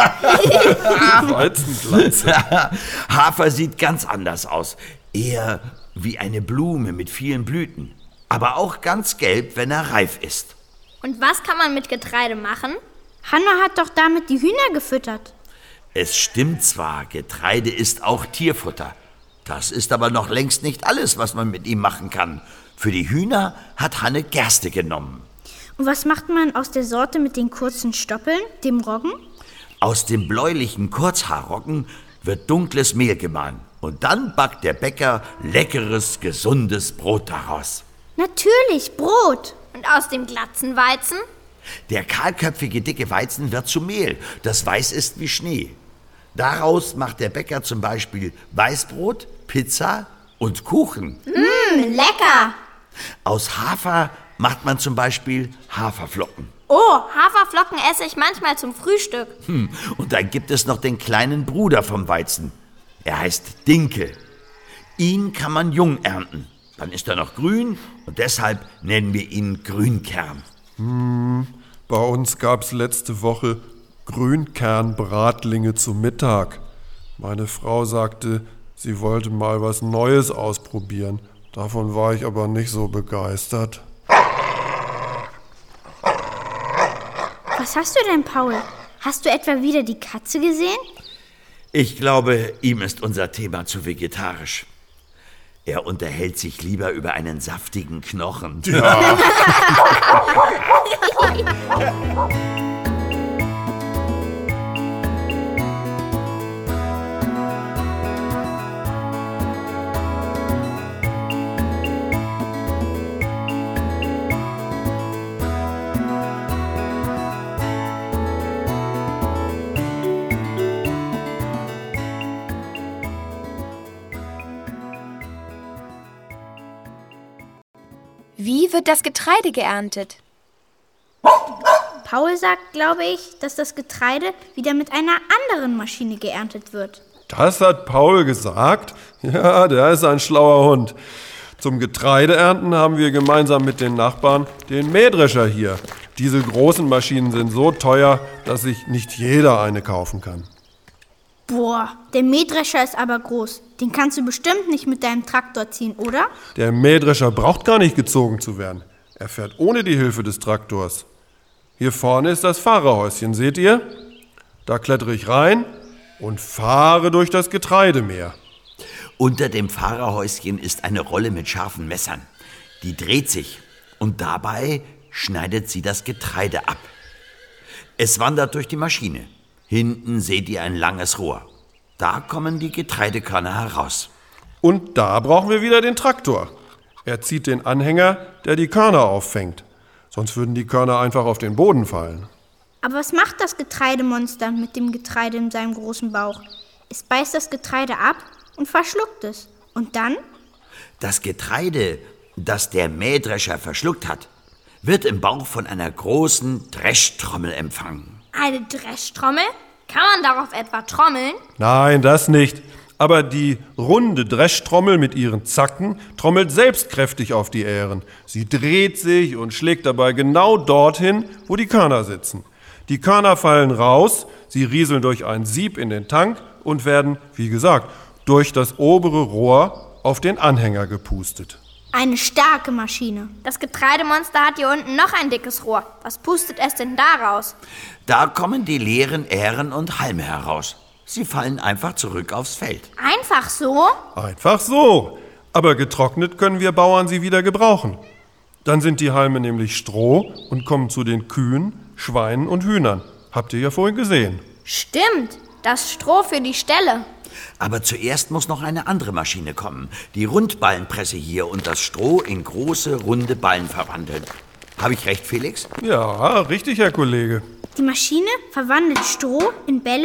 Speaker 7: Weizenglatze.
Speaker 2: Hafer sieht ganz anders aus. Eher wie eine Blume mit vielen Blüten. Aber auch ganz gelb, wenn er reif ist.
Speaker 1: Und was kann man mit Getreide machen?
Speaker 4: Hanna hat doch damit die Hühner gefüttert.
Speaker 2: Es stimmt zwar, Getreide ist auch Tierfutter. Das ist aber noch längst nicht alles, was man mit ihm machen kann. Für die Hühner hat Hanne Gerste genommen.
Speaker 4: Und was macht man aus der Sorte mit den kurzen Stoppeln, dem Roggen?
Speaker 2: Aus dem bläulichen Kurzhaarroggen wird dunkles Mehl gemahlen. Und dann backt der Bäcker leckeres, gesundes Brot daraus.
Speaker 4: Natürlich, Brot.
Speaker 1: Und aus dem glatzen Weizen?
Speaker 2: Der kahlköpfige, dicke Weizen wird zu Mehl, das weiß ist wie Schnee. Daraus macht der Bäcker zum Beispiel Weißbrot, Pizza und Kuchen.
Speaker 1: Mmm, lecker.
Speaker 2: Aus Hafer macht man zum Beispiel Haferflocken.
Speaker 1: Oh, Haferflocken esse ich manchmal zum Frühstück.
Speaker 2: Hm, und dann gibt es noch den kleinen Bruder vom Weizen. Er heißt Dinkel. Ihn kann man jung ernten. Dann ist er noch grün und deshalb nennen wir ihn Grünkern.
Speaker 7: Hm, bei uns gab's letzte Woche Grünkernbratlinge zum Mittag. Meine Frau sagte, sie wollte mal was Neues ausprobieren. Davon war ich aber nicht so begeistert.
Speaker 4: Was hast du denn, Paul? Hast du etwa wieder die Katze gesehen?
Speaker 2: Ich glaube, ihm ist unser Thema zu vegetarisch. Er unterhält sich lieber über einen saftigen Knochen.
Speaker 7: Ja.
Speaker 6: Wie wird das Getreide geerntet?
Speaker 4: Paul sagt, glaube ich, dass das Getreide wieder mit einer anderen Maschine geerntet wird.
Speaker 7: Das hat Paul gesagt? Ja, der ist ein schlauer Hund. Zum Getreideernten haben wir gemeinsam mit den Nachbarn den Mähdrescher hier. Diese großen Maschinen sind so teuer, dass sich nicht jeder eine kaufen kann.
Speaker 4: Boah, der Mähdrescher ist aber groß. Den kannst du bestimmt nicht mit deinem Traktor ziehen, oder?
Speaker 7: Der Mähdrescher braucht gar nicht gezogen zu werden. Er fährt ohne die Hilfe des Traktors. Hier vorne ist das Fahrerhäuschen, seht ihr? Da klettere ich rein und fahre durch das Getreidemeer.
Speaker 2: Unter dem Fahrerhäuschen ist eine Rolle mit scharfen Messern. Die dreht sich und dabei schneidet sie das Getreide ab. Es wandert durch die Maschine. Hinten seht ihr ein langes Rohr. Da kommen die Getreidekörner heraus.
Speaker 7: Und da brauchen wir wieder den Traktor. Er zieht den Anhänger, der die Körner auffängt. Sonst würden die Körner einfach auf den Boden fallen.
Speaker 4: Aber was macht das Getreidemonster mit dem Getreide in seinem großen Bauch? Es beißt das Getreide ab und verschluckt es. Und dann?
Speaker 2: Das Getreide, das der Mähdrescher verschluckt hat, wird im Bauch von einer großen Dreschtrommel empfangen.
Speaker 1: Eine Dreschtrommel? Kann man darauf etwa trommeln?
Speaker 7: Nein, das nicht. Aber die runde Dreschtrommel mit ihren Zacken trommelt selbst kräftig auf die Ähren. Sie dreht sich und schlägt dabei genau dorthin, wo die Körner sitzen. Die Körner fallen raus, sie rieseln durch ein Sieb in den Tank und werden, wie gesagt, durch das obere Rohr auf den Anhänger gepustet.
Speaker 4: Eine starke Maschine.
Speaker 1: Das Getreidemonster hat hier unten noch ein dickes Rohr. Was pustet es denn daraus?
Speaker 2: Da kommen die leeren Ähren und Halme heraus. Sie fallen einfach zurück aufs Feld.
Speaker 1: Einfach so?
Speaker 7: Einfach so. Aber getrocknet können wir Bauern sie wieder gebrauchen. Dann sind die Halme nämlich Stroh und kommen zu den Kühen, Schweinen und Hühnern. Habt ihr ja vorhin gesehen.
Speaker 1: Stimmt, das Stroh für die Ställe.
Speaker 2: Aber zuerst muss noch eine andere Maschine kommen. Die Rundballenpresse hier und das Stroh in große, runde Ballen verwandeln. Habe ich recht, Felix?
Speaker 7: Ja, richtig, Herr Kollege.
Speaker 4: Die Maschine verwandelt Stroh in Bälle.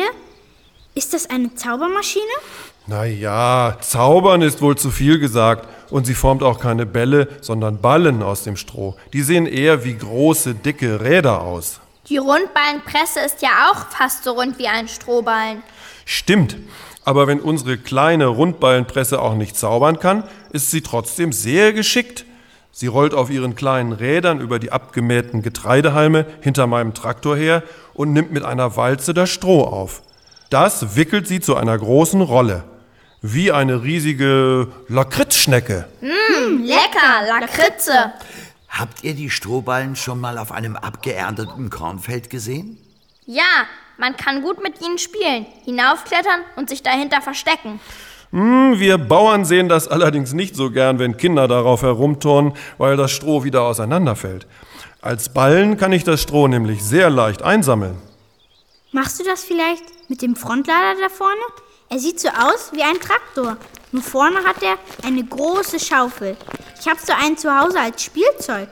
Speaker 4: Ist das eine Zaubermaschine?
Speaker 7: Na ja, zaubern ist wohl zu viel gesagt. Und sie formt auch keine Bälle, sondern Ballen aus dem Stroh. Die sehen eher wie große, dicke Räder aus.
Speaker 1: Die Rundballenpresse ist ja auch fast so rund wie ein Strohballen.
Speaker 7: Stimmt. Aber wenn unsere kleine Rundballenpresse auch nicht zaubern kann, ist sie trotzdem sehr geschickt. Sie rollt auf ihren kleinen Rädern über die abgemähten Getreidehalme hinter meinem Traktor her und nimmt mit einer Walze das Stroh auf. Das wickelt sie zu einer großen Rolle. Wie eine riesige Lakritzschnecke.
Speaker 1: Mmh, lecker, Lakritze.
Speaker 2: Habt ihr die Strohballen schon mal auf einem abgeernteten Kornfeld gesehen?
Speaker 1: Ja, man kann gut mit ihnen spielen, hinaufklettern und sich dahinter verstecken.
Speaker 7: Hm, wir Bauern sehen das allerdings nicht so gern, wenn Kinder darauf herumturnen, weil das Stroh wieder auseinanderfällt. Als Ballen kann ich das Stroh nämlich sehr leicht einsammeln.
Speaker 4: Machst du das vielleicht mit dem Frontlader da vorne? Er sieht so aus wie ein Traktor. Nur vorne hat er eine große Schaufel. Ich habe so einen zu Hause als Spielzeug.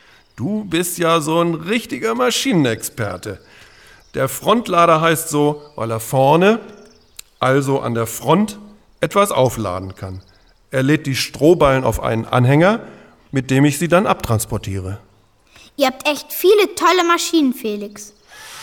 Speaker 7: Du bist ja so ein richtiger Maschinenexperte. Der Frontlader heißt so, weil er vorne, also an der Front, etwas aufladen kann. Er lädt die Strohballen auf einen Anhänger, mit dem ich sie dann abtransportiere.
Speaker 4: Ihr habt echt viele tolle Maschinen, Felix.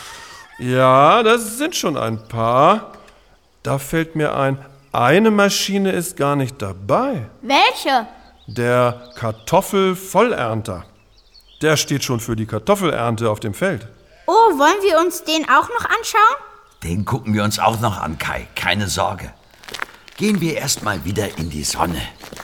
Speaker 7: Ja, das sind schon ein paar. Da fällt mir ein, eine Maschine ist gar nicht dabei.
Speaker 1: Welche?
Speaker 7: Der Kartoffelvollernter. Der steht schon für die Kartoffelernte auf dem Feld.
Speaker 4: Oh, wollen wir uns den auch noch anschauen?
Speaker 2: Den gucken wir uns auch noch an, Kai. Keine Sorge. Gehen wir erst mal wieder in die Sonne.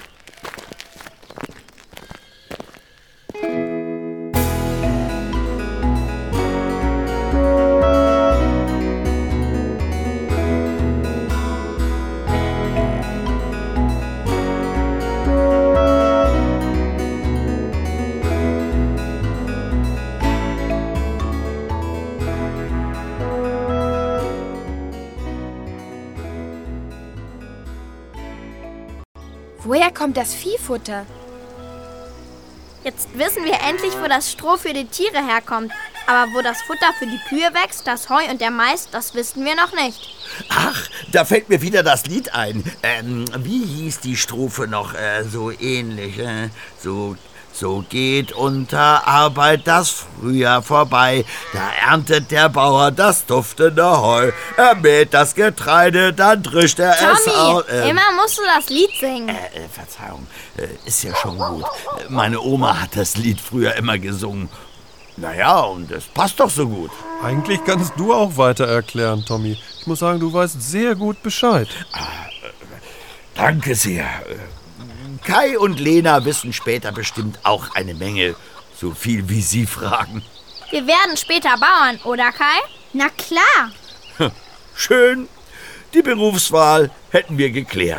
Speaker 6: Woher kommt das Viehfutter?
Speaker 1: Jetzt wissen wir endlich, wo das Stroh für die Tiere herkommt. Aber wo das Futter für die Kühe wächst, das Heu und der Mais, das wissen wir noch nicht.
Speaker 2: Ach, da fällt mir wieder das Lied ein. Ähm, wie hieß die Strophe noch? Äh, so ähnlich. Äh, so, so geht unter Arbeit das Frühjahr vorbei. Da erntet der Bauer das duftende Heu. Er mäht das Getreide, dann drischt er es aus.
Speaker 1: Tommy, äh, immer musst du das Lied singen.
Speaker 2: Äh, äh, Verzeihung, äh, ist ja schon gut. Meine Oma hat das Lied früher immer gesungen. Naja, und es passt doch so gut.
Speaker 7: Eigentlich kannst du auch weiter erklären, Tommy. Ich muss sagen, du weißt sehr gut Bescheid.
Speaker 2: Ah, äh, danke sehr. Kai und Lena wissen später bestimmt auch eine Menge, so viel wie Sie fragen.
Speaker 1: Wir werden später Bauern, oder Kai?
Speaker 4: Na klar.
Speaker 2: Schön. Die Berufswahl hätten wir geklärt.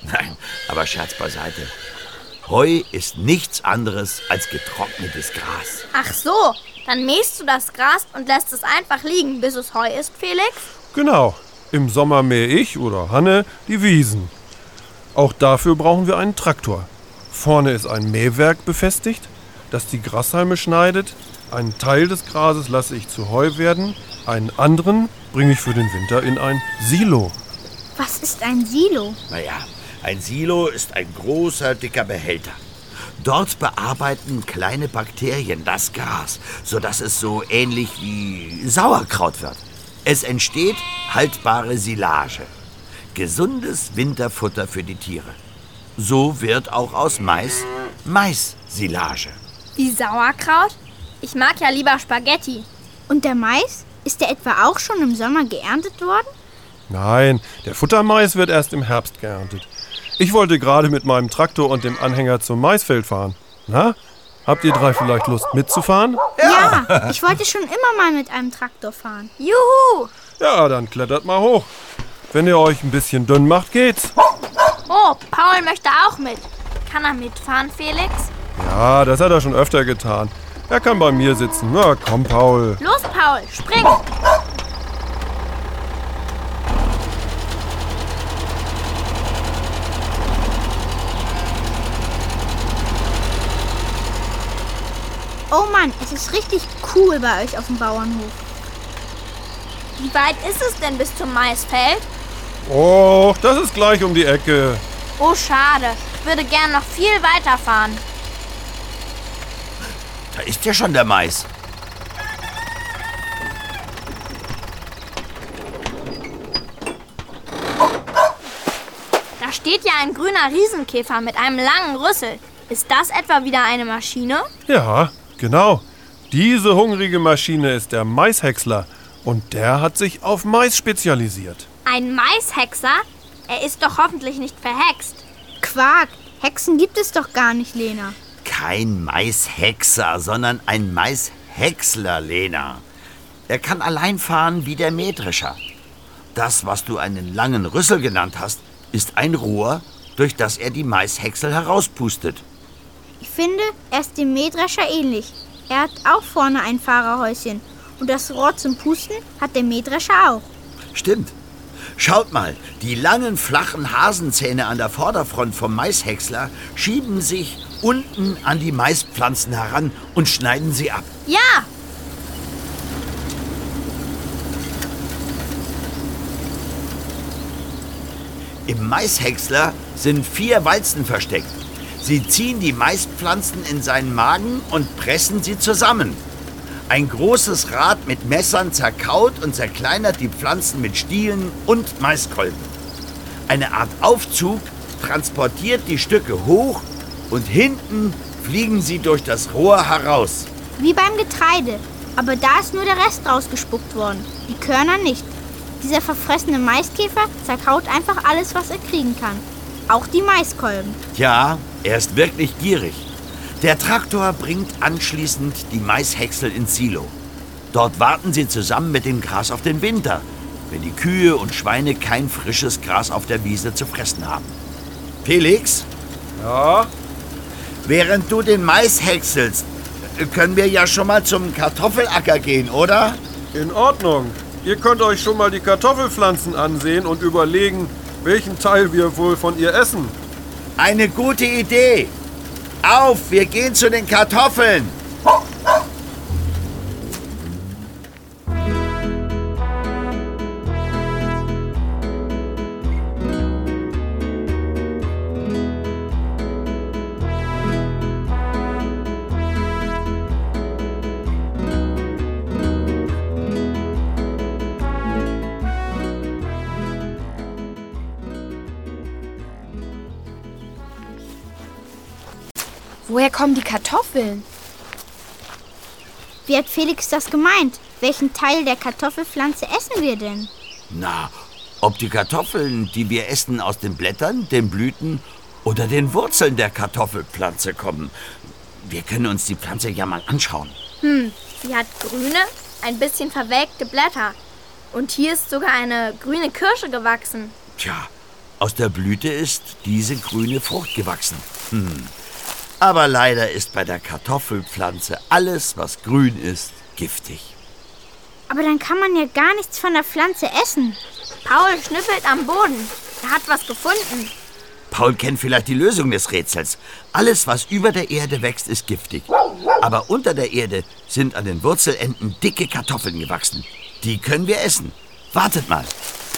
Speaker 2: Nein, aber Scherz beiseite. Heu ist nichts anderes als getrocknetes Gras.
Speaker 1: Ach so, dann mähst du das Gras und lässt es einfach liegen, bis es Heu ist, Felix?
Speaker 7: Genau. Im Sommer mähe ich oder Hanne die Wiesen. Auch dafür brauchen wir einen Traktor. Vorne ist ein Mähwerk befestigt, das die Grashalme schneidet. Einen Teil des Grases lasse ich zu Heu werden, einen anderen bringe ich für den Winter in ein Silo.
Speaker 4: Was ist ein Silo?
Speaker 2: Naja, ein Silo ist ein großer, dicker Behälter. Dort bearbeiten kleine Bakterien das Gras, sodass es so ähnlich wie Sauerkraut wird. Es entsteht haltbare Silage. Gesundes Winterfutter für die Tiere. So wird auch aus Mais Mais-Silage.
Speaker 1: Wie Sauerkraut? Ich mag ja lieber Spaghetti.
Speaker 4: Und der Mais? Ist der etwa auch schon im Sommer geerntet worden?
Speaker 7: Nein, der Futtermais wird erst im Herbst geerntet. Ich wollte gerade mit meinem Traktor und dem Anhänger zum Maisfeld fahren. Na, habt ihr drei vielleicht Lust mitzufahren?
Speaker 4: Ja, ja, ich wollte schon immer mal mit einem Traktor fahren.
Speaker 1: Juhu!
Speaker 7: Ja, dann klettert mal hoch. Wenn ihr euch ein bisschen dünn macht, geht's.
Speaker 1: Oh, Paul möchte auch mit. Kann er mitfahren, Felix?
Speaker 7: Ja, das hat er schon öfter getan. Er kann bei mir sitzen. Na, komm, Paul.
Speaker 1: Los, Paul, spring!
Speaker 4: Oh Mann, es ist richtig cool bei euch auf dem Bauernhof.
Speaker 1: Wie weit ist es denn bis zum Maisfeld?
Speaker 7: Oh, das ist gleich um die Ecke.
Speaker 1: Oh, schade. Ich würde gern noch viel weiterfahren.
Speaker 2: Da ist ja schon der Mais.
Speaker 1: Da steht ja ein grüner Riesenkäfer mit einem langen Rüssel. Ist das etwa wieder eine Maschine?
Speaker 7: Ja, genau. Diese hungrige Maschine ist der Maishäcksler. Und der hat sich auf Mais spezialisiert.
Speaker 1: Ein Maishexer? Er ist doch hoffentlich nicht verhext.
Speaker 4: Quark, Hexen gibt es doch gar nicht, Lena.
Speaker 2: Kein Maishexer, sondern ein Maishäcksler, Lena. Er kann allein fahren wie der Mähdrescher. Das, was du einen langen Rüssel genannt hast, ist ein Rohr, durch das er die Maishäcksel herauspustet.
Speaker 4: Ich finde, er ist dem Mähdrescher ähnlich. Er hat auch vorne ein Fahrerhäuschen. Und das Rohr zum Pusten hat der Mähdrescher auch.
Speaker 2: Stimmt. Schaut mal, die langen, flachen Hasenzähne an der Vorderfront vom Maishäcksler schieben sich unten an die Maispflanzen heran und schneiden sie ab.
Speaker 1: Ja!
Speaker 2: Im Maishäcksler sind vier Walzen versteckt. Sie ziehen die Maispflanzen in seinen Magen und pressen sie zusammen. Ein großes Rad mit Messern zerkaut und zerkleinert die Pflanzen mit Stielen und Maiskolben. Eine Art Aufzug transportiert die Stücke hoch und hinten fliegen sie durch das Rohr heraus.
Speaker 4: Wie beim Getreide. Aber da ist nur der Rest rausgespuckt worden. Die Körner nicht. Dieser verfressene Maiskäfer zerkaut einfach alles, was er kriegen kann. Auch die Maiskolben.
Speaker 2: Ja, er ist wirklich gierig. Der Traktor bringt anschließend die Maishäcksel ins Silo. Dort warten sie zusammen mit dem Gras auf den Winter, wenn die Kühe und Schweine kein frisches Gras auf der Wiese zu fressen haben. Felix?
Speaker 7: Ja?
Speaker 2: Während du den Mais häckselst, können wir ja schon mal zum Kartoffelacker gehen, oder?
Speaker 7: In Ordnung. Ihr könnt euch schon mal die Kartoffelpflanzen ansehen und überlegen, welchen Teil wir wohl von ihr essen.
Speaker 2: Eine gute Idee. Auf, wir gehen zu den Kartoffeln.
Speaker 6: Woher kommen die Kartoffeln?
Speaker 4: Wie hat Felix das gemeint? Welchen Teil der Kartoffelpflanze essen wir denn?
Speaker 2: Na, ob die Kartoffeln, die wir essen, aus den Blättern, den Blüten oder den Wurzeln der Kartoffelpflanze kommen. Wir können uns die Pflanze ja mal anschauen.
Speaker 1: Hm, sie hat grüne, ein bisschen verwelkte Blätter. Und hier ist sogar eine grüne Kirsche gewachsen.
Speaker 2: Tja, Aus der Blüte ist diese grüne Frucht gewachsen. Hm. Aber leider ist bei der Kartoffelpflanze alles, was grün ist, giftig.
Speaker 4: Aber dann kann man ja gar nichts von der Pflanze essen.
Speaker 1: Paul schnüffelt am Boden. Er hat was gefunden.
Speaker 2: Paul kennt vielleicht die Lösung des Rätsels. Alles, was über der Erde wächst, ist giftig. Aber unter der Erde sind an den Wurzelenden dicke Kartoffeln gewachsen. Die können wir essen. Wartet mal.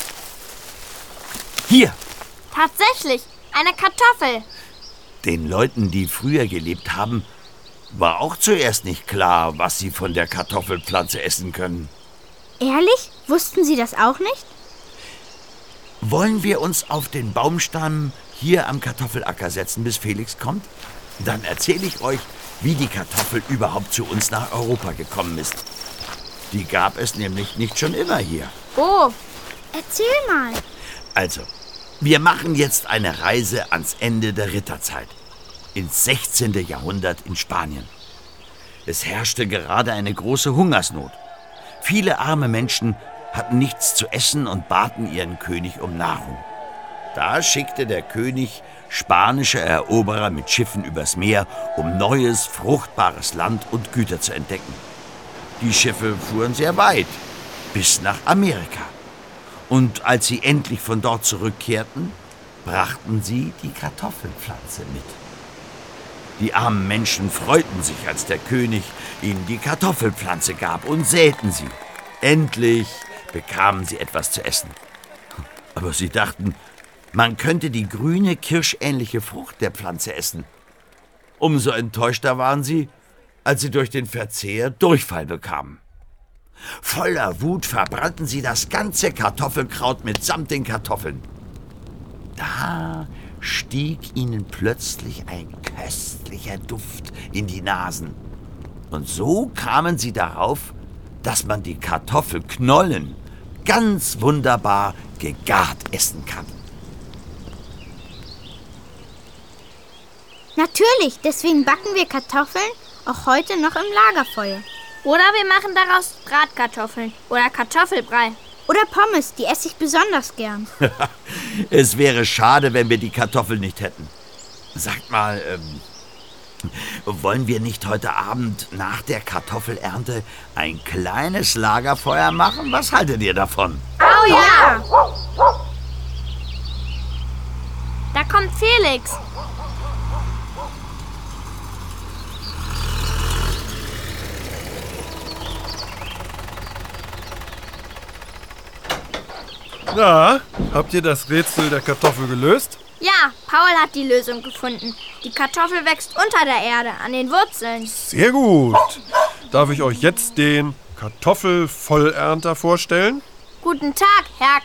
Speaker 2: Hier.
Speaker 1: Tatsächlich, eine Kartoffel.
Speaker 2: Den Leuten, die früher gelebt haben, war auch zuerst nicht klar, was sie von der Kartoffelpflanze essen können.
Speaker 4: Ehrlich? Wussten Sie das auch nicht?
Speaker 2: Wollen wir uns auf den Baumstamm hier am Kartoffelacker setzen, bis Felix kommt? Dann erzähle ich euch, wie die Kartoffel überhaupt zu uns nach Europa gekommen ist. Die gab es nämlich nicht schon immer hier.
Speaker 4: Oh, erzähl mal.
Speaker 2: Also, wir machen jetzt eine Reise ans Ende der Ritterzeit, ins sechzehnten Jahrhundert in Spanien. Es herrschte gerade eine große Hungersnot. Viele arme Menschen hatten nichts zu essen und baten ihren König um Nahrung. Da schickte der König spanische Eroberer mit Schiffen übers Meer, um neues, fruchtbares Land und Güter zu entdecken. Die Schiffe fuhren sehr weit, bis nach Amerika. Und als sie endlich von dort zurückkehrten, brachten sie die Kartoffelpflanze mit. Die armen Menschen freuten sich, als der König ihnen die Kartoffelpflanze gab, und säten sie. Endlich bekamen sie etwas zu essen. Aber sie dachten, man könnte die grüne, kirschähnliche Frucht der Pflanze essen. Umso enttäuschter waren sie, als sie durch den Verzehr Durchfall bekamen. Voller Wut verbrannten sie das ganze Kartoffelkraut mitsamt den Kartoffeln. Da stieg ihnen plötzlich ein köstlicher Duft in die Nasen. Und so kamen sie darauf, dass man die Kartoffelknollen ganz wunderbar gegart essen kann.
Speaker 4: Natürlich, deswegen backen wir Kartoffeln auch heute noch im Lagerfeuer.
Speaker 1: Oder wir machen daraus Bratkartoffeln oder Kartoffelbrei.
Speaker 4: Oder Pommes, die esse ich besonders gern.
Speaker 2: Es wäre schade, wenn wir die Kartoffeln nicht hätten. Sagt mal, ähm, wollen wir nicht heute Abend nach der Kartoffelernte ein kleines Lagerfeuer machen? Was haltet ihr davon?
Speaker 1: Oh ja! Da kommt Felix.
Speaker 7: Na, habt ihr das Rätsel der Kartoffel gelöst?
Speaker 1: Ja, Paul hat die Lösung gefunden. Die Kartoffel wächst unter der Erde, an den Wurzeln.
Speaker 7: Sehr gut. Darf ich euch jetzt den Kartoffelvollernter vorstellen?
Speaker 1: Guten Tag, Herr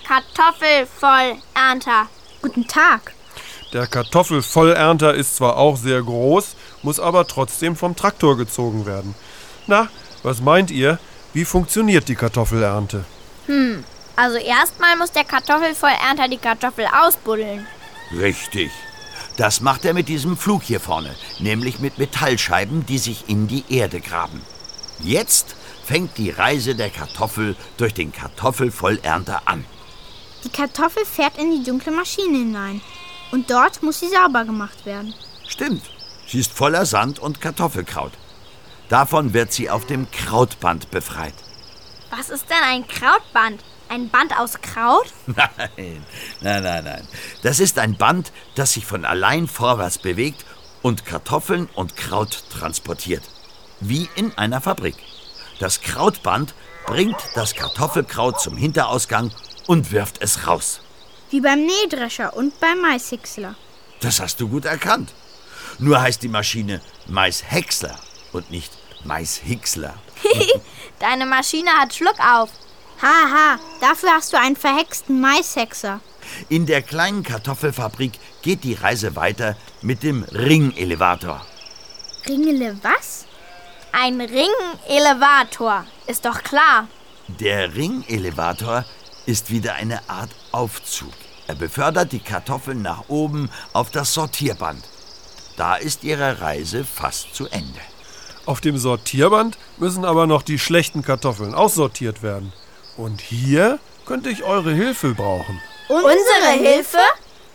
Speaker 1: Kartoffelvollernter.
Speaker 4: Guten Tag.
Speaker 7: Der Kartoffelvollernter ist zwar auch sehr groß, muss aber trotzdem vom Traktor gezogen werden. Na, was meint ihr? Wie funktioniert die Kartoffelernte?
Speaker 1: Hm, also erstmal muss der Kartoffelvollernter die Kartoffel ausbuddeln.
Speaker 2: Richtig. Das macht er mit diesem Flug hier vorne, nämlich mit Metallscheiben, die sich in die Erde graben. Jetzt fängt die Reise der Kartoffel durch den Kartoffelvollernter an.
Speaker 4: Die Kartoffel fährt in die dunkle Maschine hinein. Und dort muss sie sauber gemacht werden.
Speaker 2: Stimmt. Sie ist voller Sand und Kartoffelkraut. Davon wird sie auf dem Krautband befreit.
Speaker 1: Was ist denn ein Krautband? Ein Band aus Kraut?
Speaker 2: Nein, nein, nein, nein. Das ist ein Band, das sich von allein vorwärts bewegt und Kartoffeln und Kraut transportiert. Wie in einer Fabrik. Das Krautband bringt das Kartoffelkraut zum Hinterausgang und wirft es raus.
Speaker 4: Wie beim Mähdrescher und beim Maishäcksler.
Speaker 2: Das hast du gut erkannt. Nur heißt die Maschine Maishäcksler und nicht Maishixler.
Speaker 1: Deine Maschine hat Schluck auf.
Speaker 4: Haha, dafür hast du einen verhexten Maishäckser.
Speaker 2: In der kleinen Kartoffelfabrik geht die Reise weiter mit dem Ringelevator.
Speaker 4: Ringele was?
Speaker 1: Ein Ringelevator, ist doch klar.
Speaker 2: Der Ringelevator ist wieder eine Art Aufzug. Er befördert die Kartoffeln nach oben auf das Sortierband. Da ist ihre Reise fast zu Ende.
Speaker 7: Auf dem Sortierband müssen aber noch die schlechten Kartoffeln aussortiert werden. Und hier könnte ich eure Hilfe brauchen.
Speaker 1: Unsere Hilfe?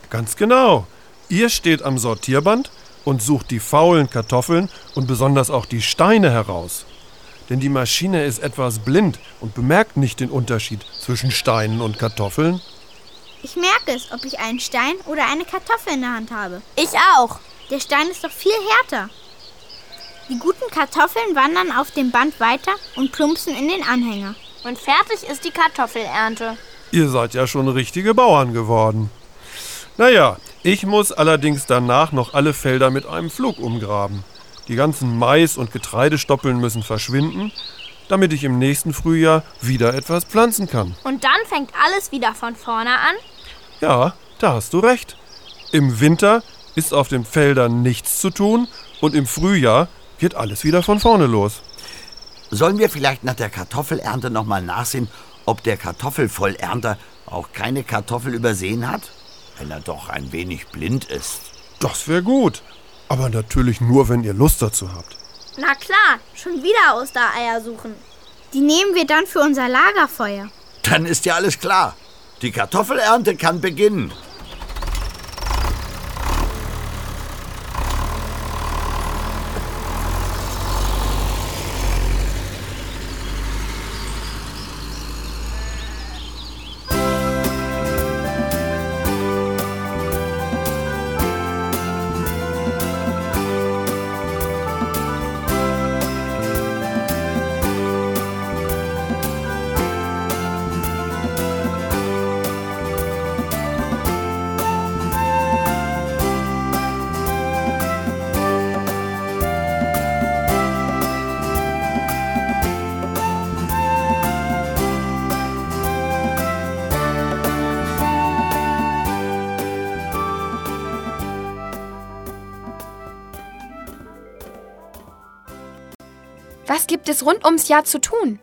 Speaker 7: Ganz genau. Ihr steht am Sortierband und sucht die faulen Kartoffeln und besonders auch die Steine heraus. Denn die Maschine ist etwas blind und bemerkt nicht den Unterschied zwischen Steinen und Kartoffeln.
Speaker 4: Ich merke es, ob ich einen Stein oder eine Kartoffel in der Hand habe.
Speaker 1: Ich auch.
Speaker 4: Der Stein ist doch viel härter. Die guten Kartoffeln wandern auf dem Band weiter und plumpsen in den Anhänger.
Speaker 1: Und fertig ist die Kartoffelernte.
Speaker 7: Ihr seid ja schon richtige Bauern geworden. Naja, ich muss allerdings danach noch alle Felder mit einem Pflug umgraben. Die ganzen Mais- und Getreidestoppeln müssen verschwinden, damit ich im nächsten Frühjahr wieder etwas pflanzen kann.
Speaker 1: Und dann fängt alles wieder von vorne an?
Speaker 7: Ja, da hast du recht. Im Winter ist auf den Feldern nichts zu tun und im Frühjahr geht alles wieder von vorne los.
Speaker 2: Sollen wir vielleicht nach der Kartoffelernte noch mal nachsehen, ob der Kartoffelvollernter auch keine Kartoffel übersehen hat? Wenn er doch ein wenig blind ist.
Speaker 7: Das wäre gut. Aber natürlich nur, wenn ihr Lust dazu habt.
Speaker 1: Na klar, schon wieder Ostereier suchen.
Speaker 4: Die nehmen wir dann für unser Lagerfeuer.
Speaker 2: Dann ist ja alles klar. Die Kartoffelernte kann beginnen.
Speaker 6: Was gibt es rund ums Jahr zu tun?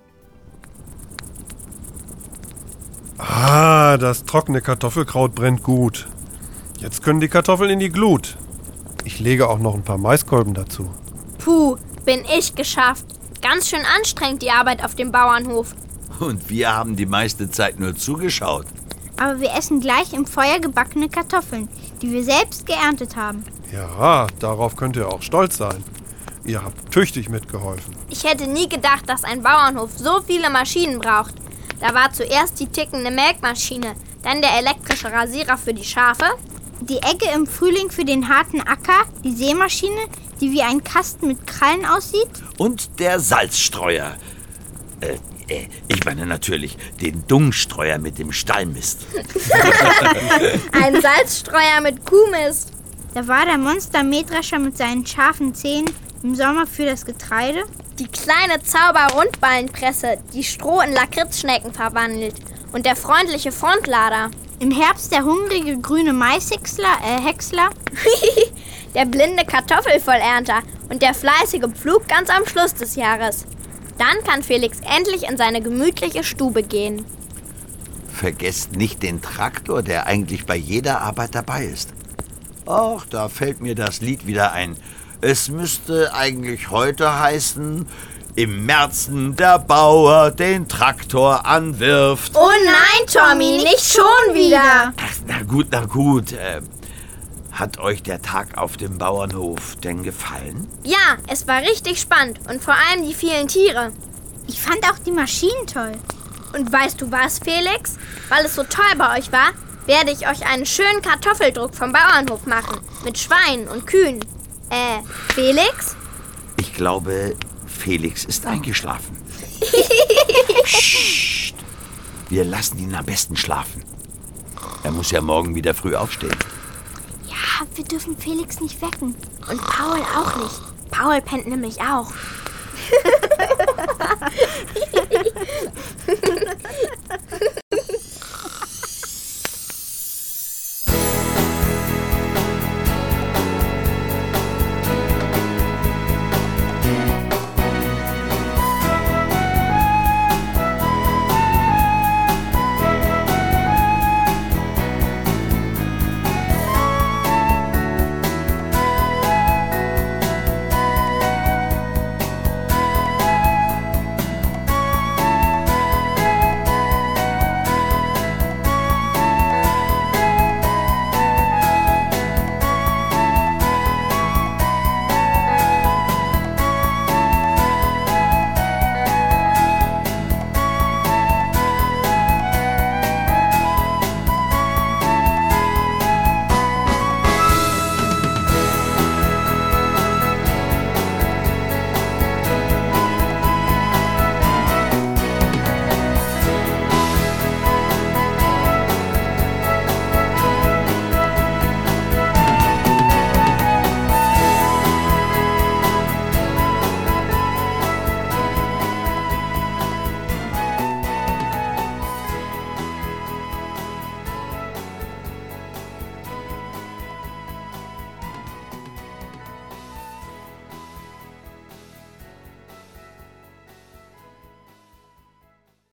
Speaker 7: Ah, das trockene Kartoffelkraut brennt gut. Jetzt können die Kartoffeln in die Glut. Ich lege auch noch ein paar Maiskolben dazu.
Speaker 1: Puh, bin ich geschafft. Ganz schön anstrengend die Arbeit auf dem Bauernhof.
Speaker 2: Und wir haben die meiste Zeit nur zugeschaut.
Speaker 4: Aber wir essen gleich im Feuer gebackene Kartoffeln, die wir selbst geerntet haben.
Speaker 7: Ja, darauf könnt ihr auch stolz sein. Ihr habt tüchtig mitgeholfen.
Speaker 1: Ich hätte nie gedacht, dass ein Bauernhof so viele Maschinen braucht. Da war zuerst die tickende Melkmaschine, dann der elektrische Rasierer für die Schafe,
Speaker 4: die Egge im Frühling für den harten Acker, die Sämaschine, die wie ein Kasten mit Krallen aussieht.
Speaker 2: Und der Salzstreuer. Äh, äh, ich meine natürlich den Dungstreuer mit dem Stallmist.
Speaker 1: Ein Salzstreuer mit Kuhmist.
Speaker 4: Da war der Monster-Mähdrescher mit seinen scharfen Zähnen im Sommer für das Getreide.
Speaker 1: Die kleine Zauber-Rundballenpresse, die Stroh in Lakritzschnecken verwandelt. Und der freundliche Frontlader.
Speaker 4: Im Herbst der hungrige grüne Maishäcksler, äh, Häcksler.
Speaker 1: Der blinde Kartoffelvollernter und der fleißige Pflug ganz am Schluss des Jahres. Dann kann Felix endlich in seine gemütliche Stube gehen.
Speaker 2: Vergesst nicht den Traktor, der eigentlich bei jeder Arbeit dabei ist. Ach, da fällt mir das Lied wieder ein. Es müsste eigentlich heute heißen: Im Märzen der Bauer den Traktor anwirft.
Speaker 1: Oh nein, Tommy, nicht schon wieder.
Speaker 2: Ach, na gut, na gut. Äh, hat euch der Tag auf dem Bauernhof denn gefallen?
Speaker 1: Ja, es war richtig spannend und vor allem die vielen Tiere.
Speaker 4: Ich fand auch die Maschinen toll.
Speaker 1: Und weißt du was, Felix? Weil es so toll bei euch war, werde ich euch einen schönen Kartoffeldruck vom Bauernhof machen. Mit Schweinen und Kühen. Äh, Felix?
Speaker 2: Ich glaube, Felix ist eingeschlafen. Psst. Wir lassen ihn am besten schlafen. Er muss ja morgen wieder früh aufstehen.
Speaker 4: Ja, wir dürfen Felix nicht wecken.
Speaker 1: Und Paul auch nicht. Paul pennt nämlich auch.